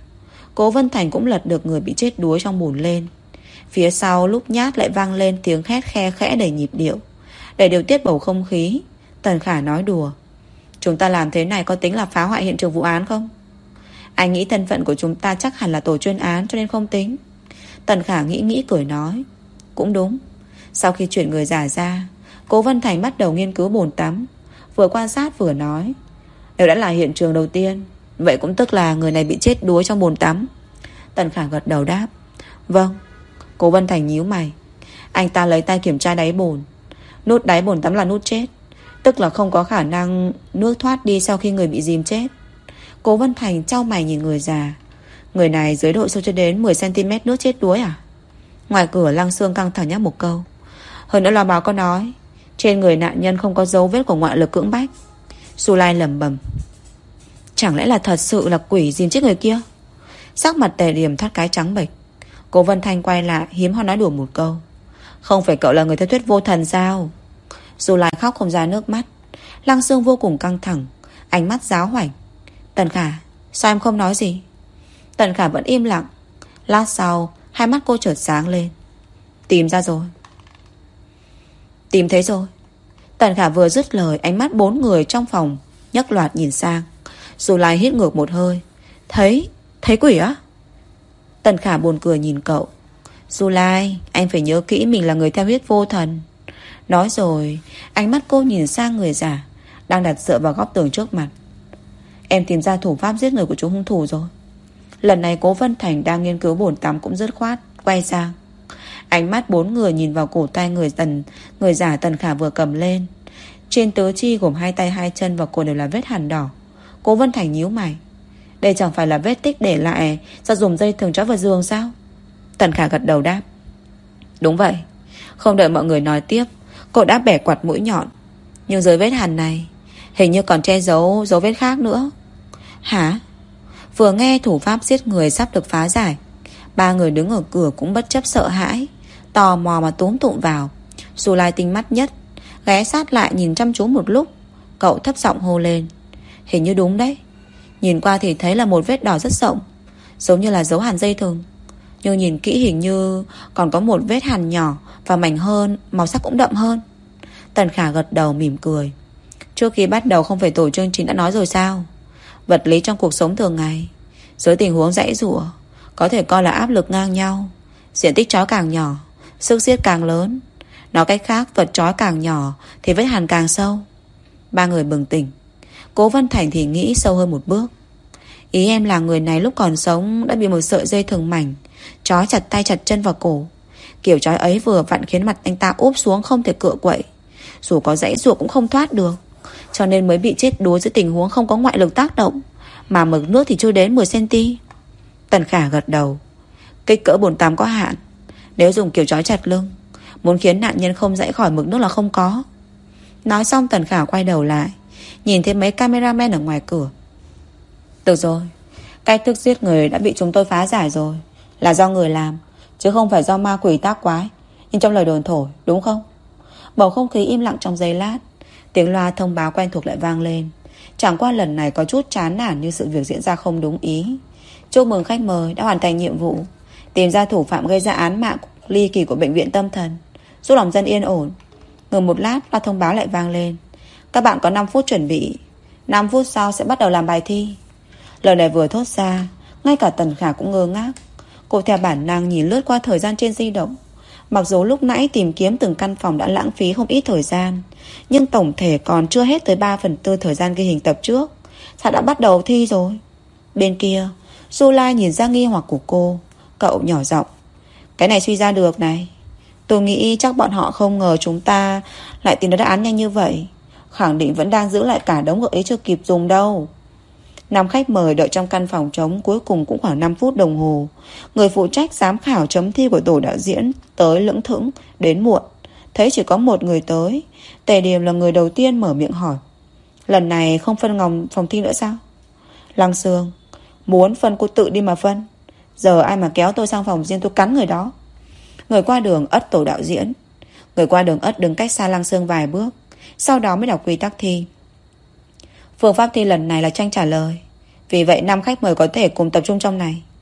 [SPEAKER 1] Cố Vân Thành cũng lật được người bị chết đuối trong bùn lên. Phía sau lúc nhát lại vang lên tiếng hét khe khẽ đầy nhịp điệu. Để điều tiết bầu không khí, Tần Khả nói đùa: chúng ta làm thế này có tính là phá hoại hiện trường vụ án không? Anh nghĩ thân phận của chúng ta chắc hẳn là tổ chuyên án, cho nên không tính. Tần Khả nghĩ cười nói: cũng đúng. Sau khi chuyển người giả ra, Cố Vân Thành bắt đầu nghiên cứu bồn tắm, vừa quan sát vừa nói: nếu đã là hiện trường đầu tiên, vậy cũng tức là người này bị chết đuối trong bồn tắm. Tần Khả gật đầu đáp: vâng. Cố Vân Thành nhíu mày. Anh ta lấy tay kiểm tra đáy bồn. Nút đáy bồn tắm là nút chết, tức là không có khả năng nước thoát đi sau khi người bị dìm chết. Cố Vân Thành chau mày nhìn người già. Người này dưới độ sâu cho đến 10cm nước chết đuối à? Ngoài cửa Lăng Sương căng thẳng nhắc một câu. Hơn nữa là báo có nói trên người nạn nhân không có dấu vết của ngoại lực cưỡng bách. Su Lai lẩm bẩm: chẳng lẽ là thật sự là quỷ dìm chết người kia? Sắc mặt Tề Điểm thoát cái trắng bệch. Cố Vân Thanh quay lại hiếm hoi nói đùa một câu: không phải cậu là người theo thuyết vô thần sao? Su Lai khóc không ra nước mắt. Lăng Sương vô cùng căng thẳng, ánh mắt giáo hoảnh. Tần Khả, sao em không nói gì? Tần Khả vẫn im lặng. Lát sau hai mắt cô chợt sáng lên. Tìm ra rồi. Tìm thấy rồi. Tần Khả vừa dứt lời, ánh mắt bốn người trong phòng nhấc loạt nhìn sang. Su Lai hít ngược một hơi. Thấy quỷ á? Tần Khả buồn cười nhìn cậu. Su Lai, anh phải nhớ kỹ mình là người theo huyết vô thần. Nói rồi, ánh mắt cô nhìn sang người già đang đặt dựa vào góc tường trước mặt. Em tìm ra thủ pháp giết người của chú hung thủ rồi. Lần này Cố Vân Thành đang nghiên cứu bồn tắm cũng dứt khoát quay sang. Ánh mắt bốn người nhìn vào cổ tay người già Tần Khả vừa cầm lên. Trên tứ chi gồm hai tay hai chân và cổ đều là vết hằn đỏ. Cố Vân Thành nhíu mày. Đây chẳng phải là vết tích để lại do dùng dây thừng trói vào giường sao? Tần Khả gật đầu đáp: đúng vậy. Không đợi mọi người nói tiếp, cô đã bẻ quạt mũi nhọn. Nhưng dưới vết hằn này hình như còn che giấu dấu vết khác nữa. Hả? Vừa nghe thủ pháp giết người sắp được phá giải, ba người đứng ở cửa cũng bất chấp sợ hãi, tò mò mà túm tụm vào. Su Lai tinh mắt nhất, ghé sát lại nhìn chăm chú một lúc. Cậu thấp giọng hô lên: hình như đúng đấy. Nhìn qua thì thấy là một vết đỏ rất rộng, giống như là dấu hàn dây thừng. Nhưng nhìn kỹ hình như còn có một vết hàn nhỏ và mảnh hơn, màu sắc cũng đậm hơn. Tần Khả gật đầu mỉm cười. Trước khi bắt đầu không phải tổ chương trình đã nói rồi sao? Vật lý trong cuộc sống thường ngày, dưới tình huống giãy giụa, có thể coi là áp lực ngang nhau. Diện tích trói càng nhỏ, sức giết càng lớn. Nói cách khác, vật trói càng nhỏ thì vết hàn càng sâu. Ba người bừng tỉnh. Cố Vân Thành thì nghĩ sâu hơn một bước. Ý em là người này lúc còn sống đã bị một sợi dây thừng mảnh trói chặt tay chặt chân vào cổ. Kiểu trói ấy vừa vặn khiến mặt anh ta úp xuống không thể cựa quậy. Dù có giãy giụa cũng không thoát được, cho nên mới bị chết đuối dưới tình huống không có ngoại lực tác động, mà mực nước thì chưa đến 10cm. Tần Khả gật đầu. Kích cỡ bồn tắm có hạn. Nếu dùng kiểu trói chặt lưng, muốn khiến nạn nhân không dãy khỏi mực nước là không có. Nói xong Tần Khả quay đầu lại, nhìn thấy mấy cameraman ở ngoài cửa. Được rồi, cách thức giết người đã bị chúng tôi phá giải rồi. Là do người làm, chứ không phải do ma quỷ tác quái nhưng trong lời đồn thổi, đúng không? Bầu không khí im lặng trong giây lát. Tiếng loa thông báo quen thuộc lại vang lên. Chẳng qua lần này có chút chán nản, như sự việc diễn ra không đúng ý. Chúc mừng khách mời đã hoàn thành nhiệm vụ, tìm ra thủ phạm gây ra án mạng ly kỳ của bệnh viện tâm thần, giúp lòng dân yên ổn. Ngừng một lát, loa thông báo lại vang lên. Các bạn có 5 phút chuẩn bị. 5 phút sau sẽ bắt đầu làm bài thi. Lời này vừa thốt ra, ngay cả Tần Khả cũng ngơ ngác. Cô theo bản năng nhìn lướt qua thời gian trên di động. Mặc dù lúc nãy tìm kiếm từng căn phòng đã lãng phí không ít thời gian, nhưng tổng thể còn chưa hết tới 3/4 thời gian ghi hình tập trước. Sao đã bắt đầu thi rồi? Bên kia Du Lai nhìn ra nghi hoặc của cô. Cậu nhỏ giọng: cái này suy ra được này. Tôi nghĩ chắc bọn họ không ngờ chúng ta lại tìm được đáp án nhanh như vậy. Khẳng định vẫn đang giữ lại cả đống gợi ý chưa kịp dùng đâu. 5 khách mời đợi trong căn phòng trống cuối cùng cũng khoảng 5 phút đồng hồ. Người phụ trách giám khảo chấm thi của tổ đạo diễn tới lững thững đến muộn. Thấy chỉ có một người tới, Tề Điềm là người đầu tiên mở miệng hỏi: lần này không phân ngòng phòng thi nữa sao? Lăng Sương: muốn phân cô tự đi mà phân. Giờ ai mà kéo tôi sang phòng riêng tôi cắn người đó. Người qua đường ất tổ đạo diễn. Người qua đường ất đứng cách xa Lăng Sương vài bước, sau đó mới đọc quy tắc thi. Phương pháp thi lần này là tranh trả lời, vì vậy 5 khách mời có thể cùng tập trung trong này.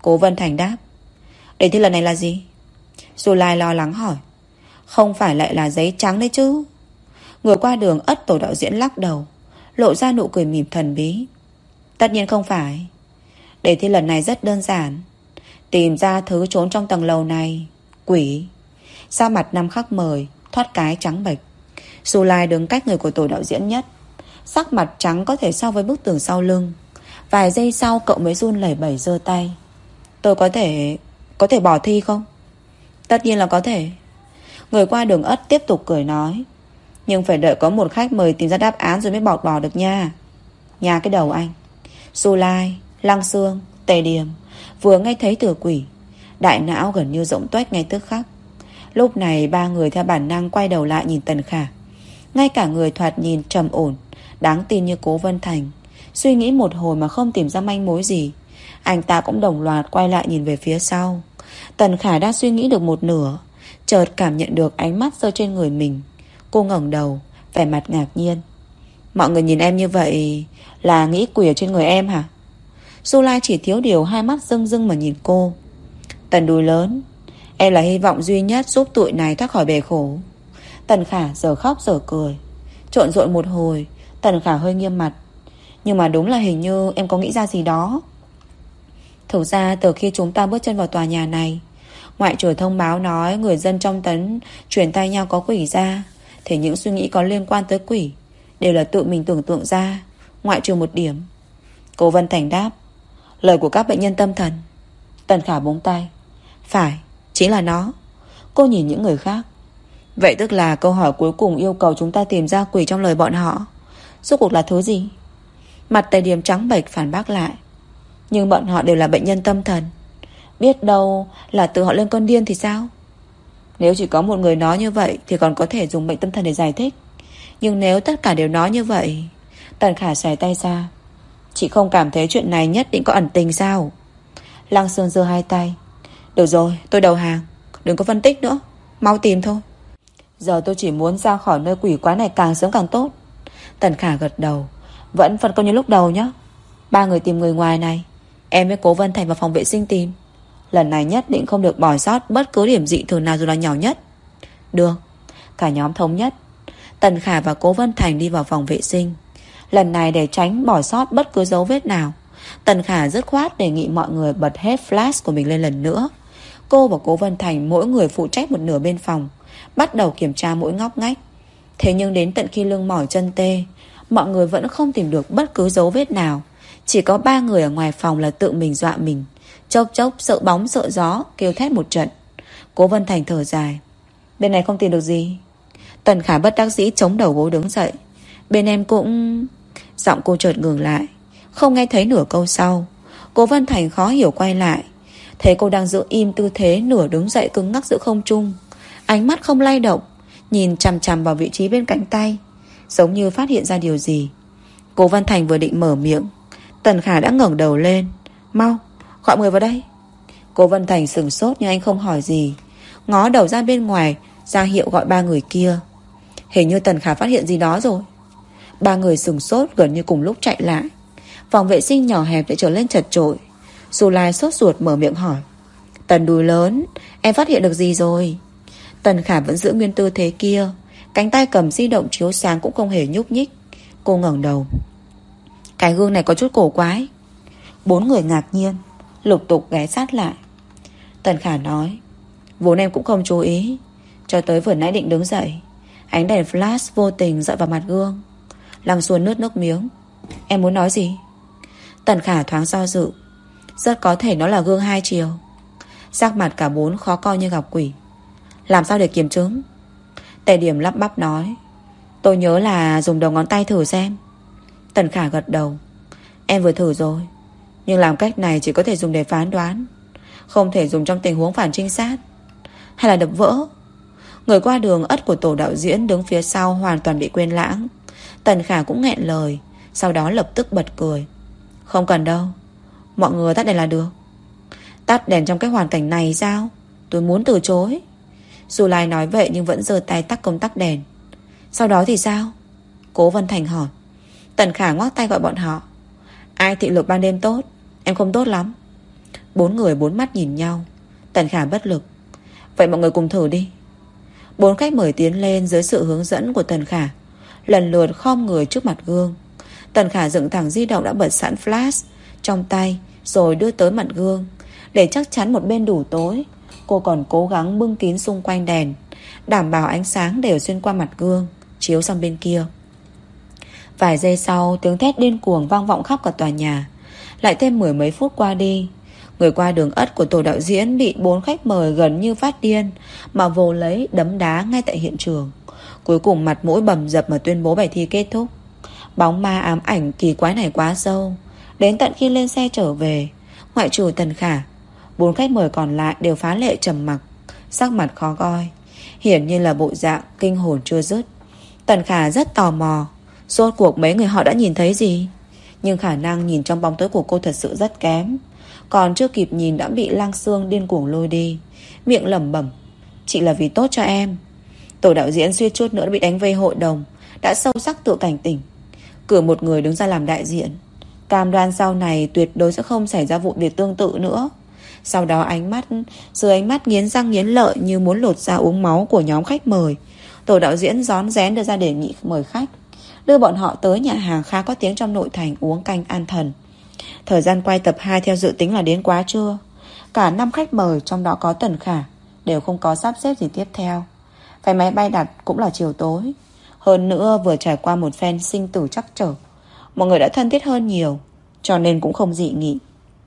[SPEAKER 1] Cố Vân Thành đáp. Đề thi lần này là gì? Du Lai lo lắng hỏi. Không phải lại là giấy trắng đấy chứ? Người qua đường ất tổ đạo diễn lắc đầu, lộ ra nụ cười mỉm thần bí. Tất nhiên không phải. Đề thi lần này rất đơn giản. Tìm ra thứ trốn trong tầng lầu này. Quỷ. Sao mặt năm khắc mời thoát cái trắng bệch. Du Lai đứng cách người của tổ đạo diễn nhất, sắc mặt trắng có thể so với bức tường sau lưng. Vài giây sau cậu mới run lẩy bẩy giơ tay. Tôi có thể bỏ thi không? Tất nhiên là có thể. Người qua đường ất tiếp tục cười nói. Nhưng phải đợi có một khách mời tìm ra đáp án rồi mới bỏ được nha. Nhà cái đầu anh. Du Lai, Lăng Xương, Tề Điềm vừa nghe thấy từ quỷ, đại não gần như rỗng tuếch ngay tức khắc. Lúc này ba người theo bản năng quay đầu lại nhìn Tần Khả. Ngay cả người thoạt nhìn trầm ổn, đáng tin như Cố Vân Thành, suy nghĩ một hồi mà không tìm ra manh mối gì, anh ta cũng đồng loạt quay lại nhìn về phía sau. Tần Khả đang suy nghĩ được một nửa, chợt cảm nhận được ánh mắt rơi trên người mình. Cô ngẩng đầu, vẻ mặt ngạc nhiên. Mọi người nhìn em như vậy là nghĩ quỷ ở trên người em hả? Du Lai chỉ thiếu điều hai mắt rưng rưng mà nhìn cô. Tần đùi lớn, em là hy vọng duy nhất giúp tụi này thoát khỏi bể khổ. Tần Khả giờ khóc giờ cười. Trộn rộn một hồi, Tần Khả hơi nghiêm mặt. Nhưng mà đúng là hình như em có nghĩ ra gì đó. Thực ra từ khi chúng ta bước chân vào tòa nhà này, ngoại trừ thông báo nói người dân trong trấn truyền tay nhau có quỷ ra, thì những suy nghĩ có liên quan tới quỷ đều là tự mình tưởng tượng ra, ngoại trừ một điểm. Cố Vân Thành đáp. Lời của các bệnh nhân tâm thần. Tần Khả búng tay. Phải, chính là nó. Cô nhìn những người khác. Vậy tức là câu hỏi cuối cùng yêu cầu chúng ta tìm ra quỷ trong lời bọn họ rốt cuộc là thứ gì? Mặt Tề Điềm trắng bệch phản bác lại. Nhưng bọn họ đều là bệnh nhân tâm thần, biết đâu là tự họ lên cơn điên thì sao? Nếu chỉ có một người nói như vậy thì còn có thể dùng bệnh tâm thần để giải thích. Nhưng nếu tất cả đều nói như vậy... Tần Khả xòe tay ra. Chị không cảm thấy chuyện này nhất định có ẩn tình sao? Lăng Sương giơ hai tay. Được rồi, tôi đầu hàng. Đừng có phân tích nữa, mau tìm thôi. Giờ tôi chỉ muốn ra khỏi nơi quỷ quái này càng sớm càng tốt. Tần Khả gật đầu. Vẫn phân công như lúc đầu nhé. Ba người tìm người ngoài này, em với Cố Vân Thành vào phòng vệ sinh tìm. Lần này nhất định không được bỏ sót bất cứ điểm dị thường nào dù là nhỏ nhất. Được. Cả nhóm thống nhất. Tần Khả và Cố Vân Thành đi vào phòng vệ sinh. Lần này để tránh bỏ sót bất cứ dấu vết nào, Tần Khả dứt khoát đề nghị mọi người bật hết flash của mình lên lần nữa. Cô và Cố Vân Thành mỗi người phụ trách một nửa bên phòng, bắt đầu kiểm tra mỗi ngóc ngách. Thế nhưng đến tận khi lưng mỏi chân tê, mọi người vẫn không tìm được bất cứ dấu vết nào. Chỉ có ba người ở ngoài phòng là tự mình dọa mình, chốc chốc sợ bóng sợ gió, kêu thét một trận. Cố Vân Thành thở dài. Bên này không tìm được gì. Tần Khả bất đắc dĩ chống đầu gối đứng dậy. Bên em cũng... Giọng cô chợt ngừng lại, không nghe thấy nửa câu sau. Cố Vân Thành khó hiểu quay lại, thấy cô đang giữ im tư thế nửa đứng dậy cứng ngắc giữa không trung, ánh mắt không lay động, nhìn chằm chằm vào vị trí bên cạnh tay, giống như phát hiện ra điều gì. Cố Vân Thành vừa định mở miệng, Tần Khả đã ngẩng đầu lên. Mau, gọi người vào đây. Cố Vân Thành sửng sốt nhưng anh không hỏi gì, ngó đầu ra bên ngoài, ra hiệu gọi ba người kia. Hình như Tần Khả phát hiện gì đó rồi. Ba người sửng sốt gần như cùng lúc chạy lại. Phòng vệ sinh nhỏ hẹp lại trở lên chật chội. Du Lai sốt ruột mở miệng hỏi. Tần đùi lớn, em phát hiện được gì rồi? Tần Khả vẫn giữ nguyên tư thế kia, cánh tay cầm di động chiếu sáng cũng không hề nhúc nhích. Cô ngẩng đầu. Cái gương này có chút cổ quái. Bốn người ngạc nhiên, lục tục ghé sát lại. Tần Khả nói. Vốn em cũng không chú ý, cho tới vừa nãy định đứng dậy, ánh đèn flash vô tình dọi vào mặt gương. Lăng Xuân nuốt nước miếng. Em muốn nói gì? Tần Khả thoáng do dự. Rất có thể nó là gương hai chiều. Sắc mặt cả bốn khó coi như gặp quỷ. Làm sao để kiểm chứng? Tề Điểm lắp bắp nói. Tôi nhớ là dùng đầu ngón tay thử xem. Tần Khả gật đầu. Em vừa thử rồi, nhưng làm cách này chỉ có thể dùng để phán đoán, không thể dùng trong tình huống phản trinh sát. Hay là đập vỡ? Người qua đường ất của tổ đạo diễn đứng phía sau hoàn toàn bị quên lãng. Tần Khả cũng nghẹn lời, sau đó lập tức bật cười. Không cần đâu, mọi người tắt đèn là được. Tắt đèn trong cái hoàn cảnh này sao? Tôi muốn từ chối. Du Lai nói vậy nhưng vẫn giơ tay tắt công tắc đèn. Sau đó thì sao? Cố Vân Thành hỏi. Tần Khả ngoắc tay gọi bọn họ. Ai thị lực ban đêm tốt? Em không tốt lắm. Bốn người bốn mắt nhìn nhau. Tần Khả bất lực. Vậy mọi người cùng thử đi. Bốn khách mời tiến lên dưới sự hướng dẫn của Tần Khả, lần lượt khom người trước mặt gương. Tần Khả dựng thẳng di động đã bật sẵn flash trong tay, rồi đưa tới mặt gương. Để chắc chắn một bên đủ tối, cô còn cố gắng bưng kín xung quanh đèn, đảm bảo ánh sáng đều xuyên qua mặt gương, chiếu sang bên kia. Vài giây sau, tiếng thét điên cuồng vang vọng khắp cả tòa nhà. Lại thêm mười mấy phút qua đi, người qua đường ất của tổ đạo diễn bị bốn khách mời gần như phát điên mà vồ lấy đấm đá ngay tại hiện trường. Cuối cùng mặt mũi bầm dập mà tuyên bố bài thi kết thúc. Bóng ma ám ảnh kỳ quái này quá sâu. Đến tận khi lên xe trở về, ngoại trừ Tần Khả, bốn khách mời còn lại đều phá lệ trầm mặc, sắc mặt khó coi, hiển nhiên là bộ dạng kinh hồn chưa dứt. Tần Khả rất tò mò, rốt cuộc mấy người họ đã nhìn thấy gì. Nhưng khả năng nhìn trong bóng tối của cô thật sự rất kém. Còn chưa kịp nhìn đã bị Lang Sương điên cuồng lôi đi, miệng lẩm bẩm: chỉ là vì tốt cho em. Tổ đạo diễn suýt chút nữa bị đánh vây hội đồng, đã sâu sắc tự cảnh tỉnh, cử một người đứng ra làm đại diện, cam đoan sau này tuyệt đối sẽ không xảy ra vụ việc tương tự nữa. Sau đó dưới ánh mắt nghiến răng nghiến lợi như muốn lột da uống máu của nhóm khách mời, tổ đạo diễn rón rén đưa ra đề nghị mời khách, đưa bọn họ tới nhà hàng khá có tiếng trong nội thành uống canh an thần. Thời gian quay tập 2 theo dự tính là đến quá trưa. Cả 5 khách mời, trong đó có Tần Khả, đều không có sắp xếp gì tiếp theo. Vé máy bay đặt cũng là chiều tối. Hơn nữa vừa trải qua một phen sinh tử trắc trở, mọi người đã thân thiết hơn nhiều, cho nên cũng không dị nghị.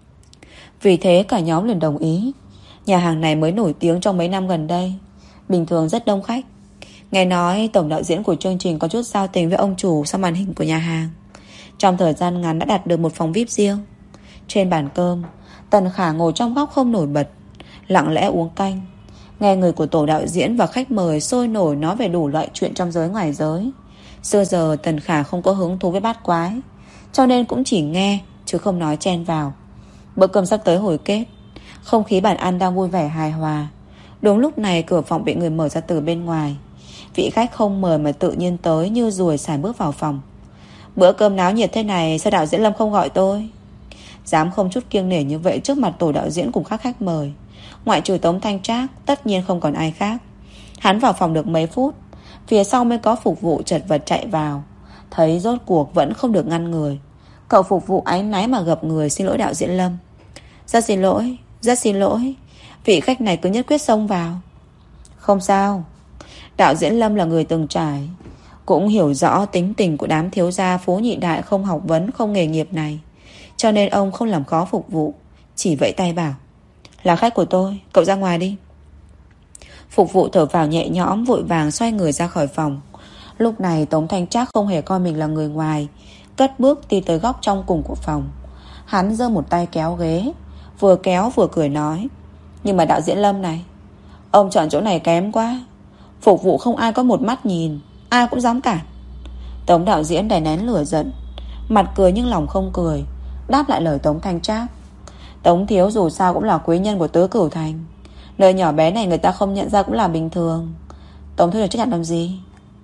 [SPEAKER 1] Vì thế cả nhóm liền đồng ý. Nhà hàng này mới nổi tiếng trong mấy năm gần đây, bình thường rất đông khách. Nghe nói tổng đạo diễn của chương trình có chút giao tình với ông chủ sau màn hình của nhà hàng. Trong thời gian ngắn đã đạt được một phòng VIP riêng. Trên bàn cơm, Tần Khả ngồi trong góc không nổi bật, lặng lẽ uống canh, nghe người của tổ đạo diễn và khách mời sôi nổi nói về đủ loại chuyện trong giới ngoài giới. Xưa giờ Tần Khả không có hứng thú với bát quái, cho nên cũng chỉ nghe chứ không nói chen vào. Bữa cơm sắp tới hồi kết, không khí bàn ăn đang vui vẻ hài hòa. Đúng lúc này cửa phòng bị người mở ra từ bên ngoài. Vị khách không mời mà tự nhiên tới như ruồi sải bước vào phòng. Bữa cơm náo nhiệt thế này, sao đạo diễn Lâm không gọi tôi? Dám không chút kiêng nể như vậy trước mặt tổ đạo diễn cùng các khách mời, ngoại trừ Tống Thanh Trác, tất nhiên không còn ai khác. Hắn vào phòng được mấy phút, phía sau mới có phục vụ chật vật chạy vào. Thấy rốt cuộc vẫn không được ngăn người, cậu phục vụ áy náy mà gập người xin lỗi đạo diễn Lâm. Rất xin lỗi, rất xin lỗi. Vị khách này cứ nhất quyết xông vào. Không sao. Đạo diễn Lâm là người từng trải, cũng hiểu rõ tính tình của đám thiếu gia phố nhị đại không học vấn không nghề nghiệp này, cho nên ông không làm khó phục vụ, chỉ vẫy tay bảo: là khách của tôi, cậu ra ngoài đi. Phục vụ thở vào nhẹ nhõm, vội vàng xoay người ra khỏi phòng. Lúc này Tống Thanh Trác không hề coi mình là người ngoài, cất bước đi tới góc trong cùng của phòng. Hắn giơ một tay kéo ghế, vừa kéo vừa cười nói: nhưng mà đạo diễn Lâm này, ông chọn chỗ này kém quá. Phục vụ không ai có một mắt nhìn, ai cũng dám cản. Tống đạo diễn đè nén lửa giận, mặt cười nhưng lòng không cười, đáp lại lời Tống Thanh Trác: Tống thiếu dù sao cũng là quý nhân của Tứ Cửu Thành, nơi nhỏ bé này người ta không nhận ra cũng là bình thường. Tống thiếu được chấp nhận làm gì?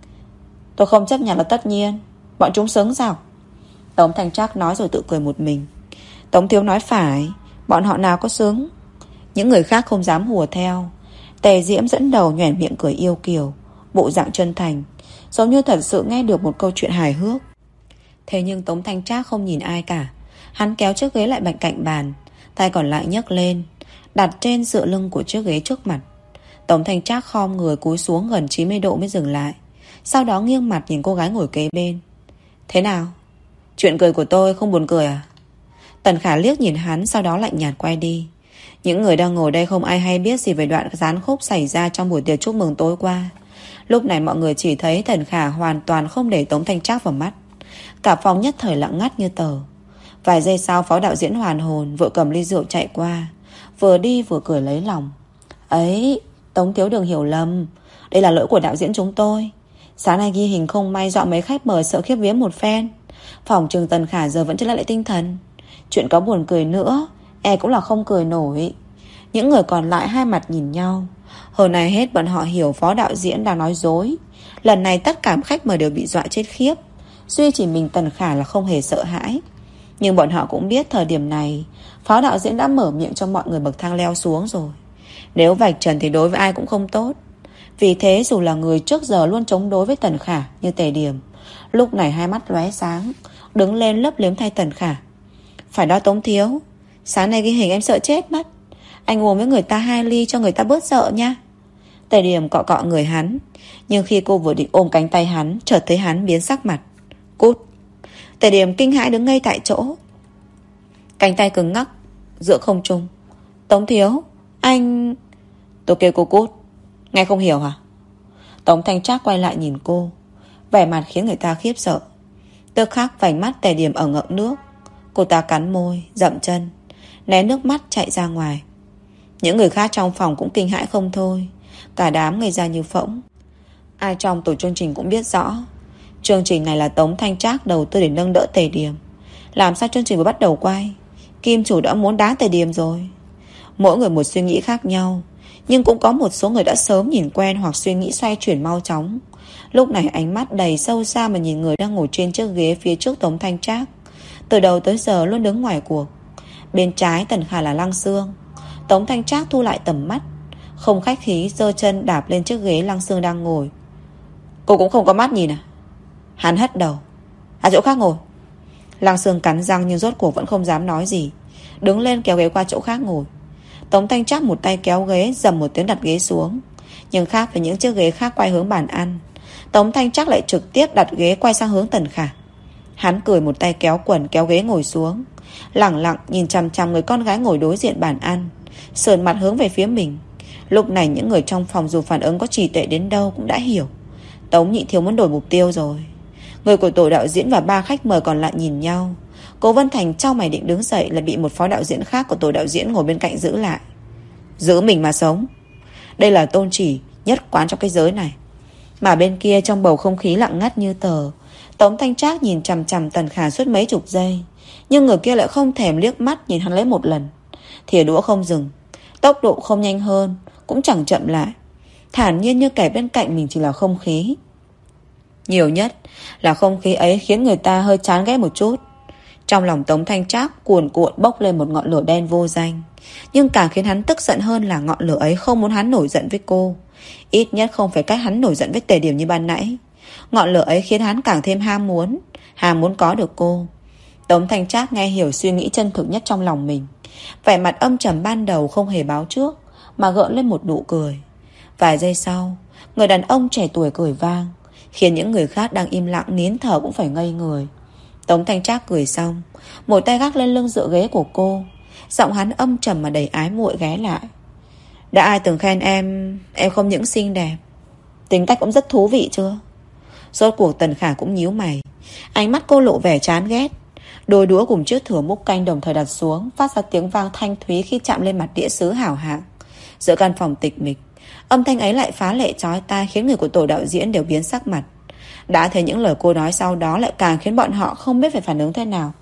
[SPEAKER 1] Tôi không chấp nhận là tất nhiên. Bọn chúng xứng sao? Tống Thanh Trác nói rồi tự cười một mình. Tống thiếu nói phải, bọn họ nào có xứng. Những người khác không dám hùa theo. Tề Diễm dẫn đầu nhoẻn miệng cười yêu kiều, bộ dạng chân thành, giống như thật sự nghe được một câu chuyện hài hước. Thế nhưng Tống Thanh Trác không nhìn ai cả. Hắn kéo chiếc ghế lại bên cạnh bàn, tay còn lại nhấc lên, đặt trên dựa lưng của chiếc ghế trước mặt. Tống Thanh Trác khom người cúi xuống gần 90 độ mới dừng lại, sau đó nghiêng mặt nhìn cô gái ngồi kế bên. Thế nào? Chuyện cười của tôi không buồn cười à? Tần Khả liếc nhìn hắn, sau đó lạnh nhạt quay đi. Những người đang ngồi đây không ai hay biết gì về đoạn gián khúc xảy ra trong buổi tiệc chúc mừng tối qua. Lúc này mọi người chỉ thấy Tần Khả hoàn toàn không để Tống Thanh Trác vào mắt. Cả phòng nhất thời lặng ngắt như tờ. Vài giây sau phó đạo diễn hoàn hồn, vội cầm ly rượu chạy qua, vừa đi vừa cười lấy lòng. Ấy, Tống thiếu đừng hiểu lầm, đây là lỗi của đạo diễn chúng tôi. Sáng nay ghi hình không may dọa mấy khách mời sợ khiếp vía một phen. Phòng trường Tần Khả giờ vẫn chưa lấy lại tinh thần. Chuyện có buồn cười nữa, cũng là không cười nổi. Những người còn lại hai mặt nhìn nhau. Hồi này hết bọn họ hiểu phó đạo diễn đang nói dối. Lần này tất cả khách mời đều bị dọa chết khiếp, duy chỉ mình Tần Khả là không hề sợ hãi. Nhưng bọn họ cũng biết thời điểm này phó đạo diễn đã mở miệng cho mọi người bậc thang leo xuống rồi. Nếu vạch trần thì đối với ai cũng không tốt. Vì thế dù là người trước giờ luôn chống đối với Tần Khả như Tề Điểm, lúc này hai mắt lóe sáng, đứng lên lấp liếm thay Tần Khả. Phải đó Tống thiếu, sáng nay ghi hình em sợ chết mất. Anh uống với người ta 2 ly cho người ta bớt sợ nha. Tề Điểm cọ cọ người hắn, nhưng khi cô vừa định ôm cánh tay hắn, chợt thấy hắn biến sắc mặt. Cút. Tề Điểm kinh hãi đứng ngây tại chỗ, cánh tay cứng ngắc giữa không trung. Tống thiếu, anh... Tôi kêu cô cút, nghe không hiểu hả? Tống Thanh Trác quay lại nhìn cô, vẻ mặt khiến người ta khiếp sợ. Tức khắc vành mắt Tề Điểm ở ngậm nước. Cô ta cắn môi, dậm chân, né nước mắt chạy ra ngoài. Những người khác trong phòng cũng kinh hãi không thôi. Cả đám ngây ra như phỗng. Ai trong tổ chương trình cũng biết rõ chương trình này là Tống Thanh Trác đầu tư để nâng đỡ Tề Điểm. Làm sao chương trình vừa bắt đầu quay, kim chủ đã muốn đá Tề Điểm rồi? Mỗi người một suy nghĩ khác nhau, nhưng cũng có một số người đã sớm nhìn quen hoặc suy nghĩ xoay chuyển mau chóng. Lúc này ánh mắt đầy sâu xa mà nhìn người đang ngồi trên chiếc ghế phía trước Tống Thanh Trác, từ đầu tới giờ luôn đứng ngoài cuộc. Bên trái Tần Khả là Lăng Xương. Tống Thanh Trác thu lại tầm mắt, không khách khí giơ chân đạp lên chiếc ghế Lăng Xương đang ngồi. Cô cũng không có mắt nhìn à? Hắn hất đầu. Chỗ khác ngồi. Lăng Xương cắn răng nhưng rốt cuộc vẫn không dám nói gì, đứng lên kéo ghế qua chỗ khác ngồi. Tống Thanh Trác một tay kéo ghế, dầm một tiếng đặt ghế xuống. Nhưng khác với những chiếc ghế khác quay hướng bàn ăn, Tống Thanh Trác lại trực tiếp đặt ghế quay sang hướng Tần Khả. Hắn cười một tay kéo quần kéo ghế ngồi xuống, lẳng lặng nhìn chằm chằm người con gái ngồi đối diện bàn ăn, sườn mặt hướng về phía mình. Lúc này những người trong phòng dù phản ứng có trì tệ đến đâu cũng đã hiểu Tống nhị thiếu muốn đổi mục tiêu rồi. Người của tổ đạo diễn và 3 khách mời còn lại nhìn nhau. Cố Vân Thành trao mày định đứng dậy, là bị một phó đạo diễn khác của tổ đạo diễn ngồi bên cạnh giữ lại. Giữ mình mà sống, đây là tôn chỉ nhất quán trong cái giới này. Mà bên kia trong bầu không khí lặng ngắt như tờ, Tống Thanh Trác nhìn chằm chằm Tần Khả suốt mấy chục giây, nhưng người kia lại không thèm liếc mắt nhìn hắn lấy một lần. Thìa đũa không dừng, tốc độ không nhanh hơn, cũng chẳng chậm lại, thản nhiên như kẻ bên cạnh mình chỉ là không khí. Nhiều nhất là không khí ấy khiến người ta hơi chán ghét một chút. Trong lòng Tống Thanh Trác cuồn cuộn bốc lên một ngọn lửa đen vô danh. Nhưng càng khiến hắn tức giận hơn là ngọn lửa ấy không muốn hắn nổi giận với cô. Ít nhất không phải cách hắn nổi giận với Tề Điểm như ban nãy. Ngọn lửa ấy khiến hắn càng thêm ham muốn có được cô. Tống Thanh Trác nghe hiểu suy nghĩ chân thực nhất trong lòng mình. Vẻ mặt âm trầm ban đầu không hề báo trước, mà gợn lên một nụ cười. Vài giây sau, người đàn ông trẻ tuổi cười vang, khiến những người khác đang im lặng nín thở cũng phải ngây người. Tống Thanh Trác cười xong, một tay gác lên lưng dựa ghế của cô. Giọng hắn âm trầm mà đầy ái muội ghé lại. Đã ai từng khen em không những xinh đẹp, tính cách cũng rất thú vị chưa? Rốt cuộc Tần Khả cũng nhíu mày. Ánh mắt cô lộ vẻ chán ghét. Đôi đũa cùng chiếc thìa múc canh đồng thời đặt xuống, phát ra tiếng vang thanh thúy khi chạm lên mặt đĩa sứ hảo hạng. Giữa căn phòng tịch mịch, âm thanh ấy lại phá lệ chói tai, khiến người của tổ đạo diễn đều biến sắc mặt. Đã thấy những lời cô nói sau đó lại càng khiến bọn họ không biết phải phản ứng thế nào.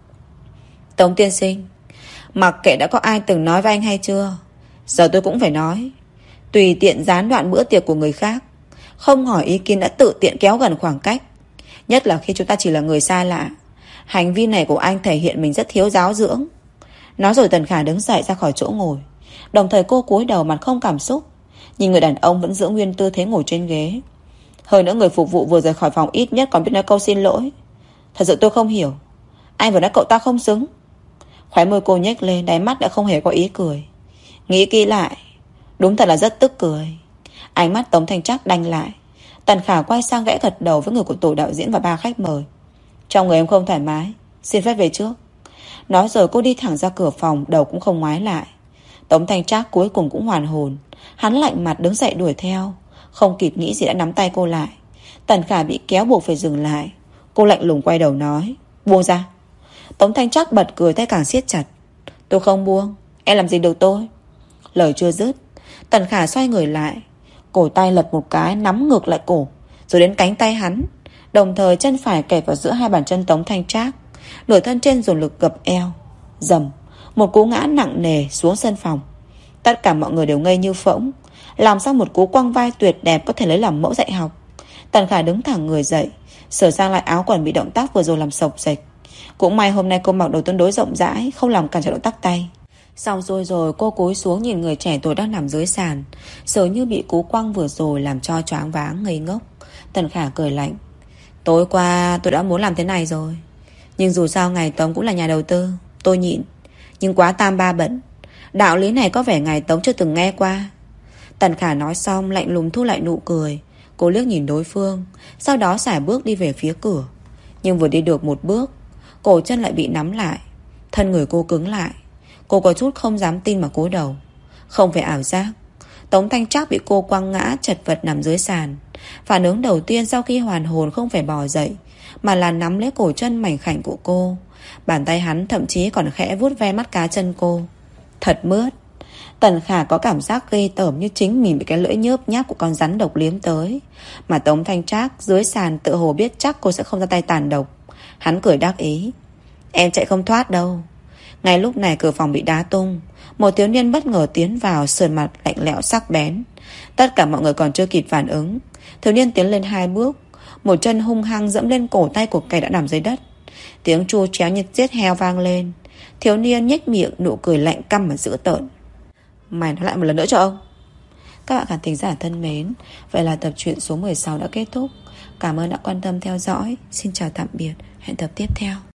[SPEAKER 1] Tống tiên sinh, mặc kệ đã có ai từng nói với anh hay chưa, giờ tôi cũng phải nói. Tùy tiện gián đoạn bữa tiệc của người khác, không hỏi ý kiến đã tự tiện kéo gần khoảng cách, nhất là khi chúng ta chỉ là người xa lạ. Hành vi này của anh thể hiện mình rất thiếu giáo dưỡng. Nói rồi Tần Khả đứng dậy ra khỏi chỗ ngồi, đồng thời cô cúi đầu mặt không cảm xúc, nhìn người đàn ông vẫn giữ nguyên tư thế ngồi trên ghế. Hơn nữa người phục vụ vừa rời khỏi phòng ít nhất còn biết nói câu xin lỗi. Thật sự tôi không hiểu, anh vừa nói cậu ta không xứng. Khóe môi cô nhếch lên, đáy mắt đã không hề có ý cười. Nghĩ kỹ lại, đúng thật là rất tức cười. Ánh mắt Tống Thanh Trác đanh lại. Tần Khả quay sang gãy gật đầu với người của tổ đạo diễn và 3 khách mời. Trong người em không thoải mái, xin phép về trước. Nói rồi cô đi thẳng ra cửa phòng, đầu cũng không ngoái lại. Tống Thanh Trác cuối cùng cũng hoàn hồn. Hắn lạnh mặt đứng dậy đuổi theo, không kịp nghĩ gì đã nắm tay cô lại. Tần Khả bị kéo buộc phải dừng lại. Cô lạnh lùng quay đầu nói, buông ra. Tống Thanh Trác bật cười, tay càng siết chặt. Tôi không buông, em làm gì được tôi? Lời chưa dứt, Tần Khả xoay người lại, cổ tay lật một cái nắm ngược lại cổ, rồi đến cánh tay hắn. Đồng thời chân phải kẹp vào giữa hai bàn chân Tống Thanh Trác, nửa thân trên dồn lực gập eo. Dầm, một cú ngã nặng nề xuống sân phòng. Tất cả mọi người đều ngây như phỗng. Làm sao một cú quăng vai tuyệt đẹp có thể lấy làm mẫu dạy học? Tần Khả đứng thẳng người dậy, sửa sang lại áo quần bị động tác vừa rồi làm sộc sạch. Cũng may hôm nay cô mặc đồ tương đối rộng rãi, không làm cản trở động tác tay. Xong xuôi rồi cô cúi xuống nhìn người trẻ tuổi đang nằm dưới sàn, dường như bị cú quăng vừa rồi làm cho choáng váng ngây ngốc. Tần Khả cười lạnh. Tối qua tôi đã muốn làm thế này rồi, nhưng dù sao Ngài Tống cũng là nhà đầu tư. Tôi nhịn, nhưng quá tam ba bận. Đạo lý này có vẻ Ngài Tống chưa từng nghe qua. Tần Khả nói xong lạnh lùng thu lại nụ cười. Cô liếc nhìn đối phương, sau đó sải bước đi về phía cửa. Nhưng vừa đi được một bước, cổ chân lại bị nắm lại. Thân người cô cứng lại. Cô có chút không dám tin mà cúi đầu. Không phải ảo giác. Tống Thanh Trác bị cô quăng ngã chật vật nằm dưới sàn. Phản ứng đầu tiên sau khi hoàn hồn không phải bò dậy, mà là nắm lấy cổ chân mảnh khảnh của cô. Bàn tay hắn thậm chí còn khẽ vuốt ve mắt cá chân cô. Thật mướt. Tần Khả có cảm giác ghê tởm như chính mình bị cái lưỡi nhớp nháp của con rắn độc liếm tới. Mà Tống Thanh Trác dưới sàn tự hồ biết chắc cô sẽ không ra tay tàn độc. Hắn cười đắc ý. Em chạy không thoát đâu. Ngay lúc này cửa phòng bị đá tung. Một thiếu niên bất ngờ tiến vào, sườn mặt lạnh lẽo sắc bén. Tất cả mọi người còn chưa kịp phản ứng, thiếu niên tiến lên 2 bước, một chân hung hăng dẫm lên cổ tay của kẻ đã nằm dưới đất. Tiếng tru chéo như giết heo vang lên. Thiếu niên nhếch miệng, nụ cười lạnh căm và dữ tợn. Mày nói lại một lần nữa cho ông. Các bạn khán thính giả thân mến, vậy là tập truyện số 16 đã kết thúc. Cảm ơn đã quan tâm theo dõi. Xin chào tạm biệt, hẹn tập tiếp theo.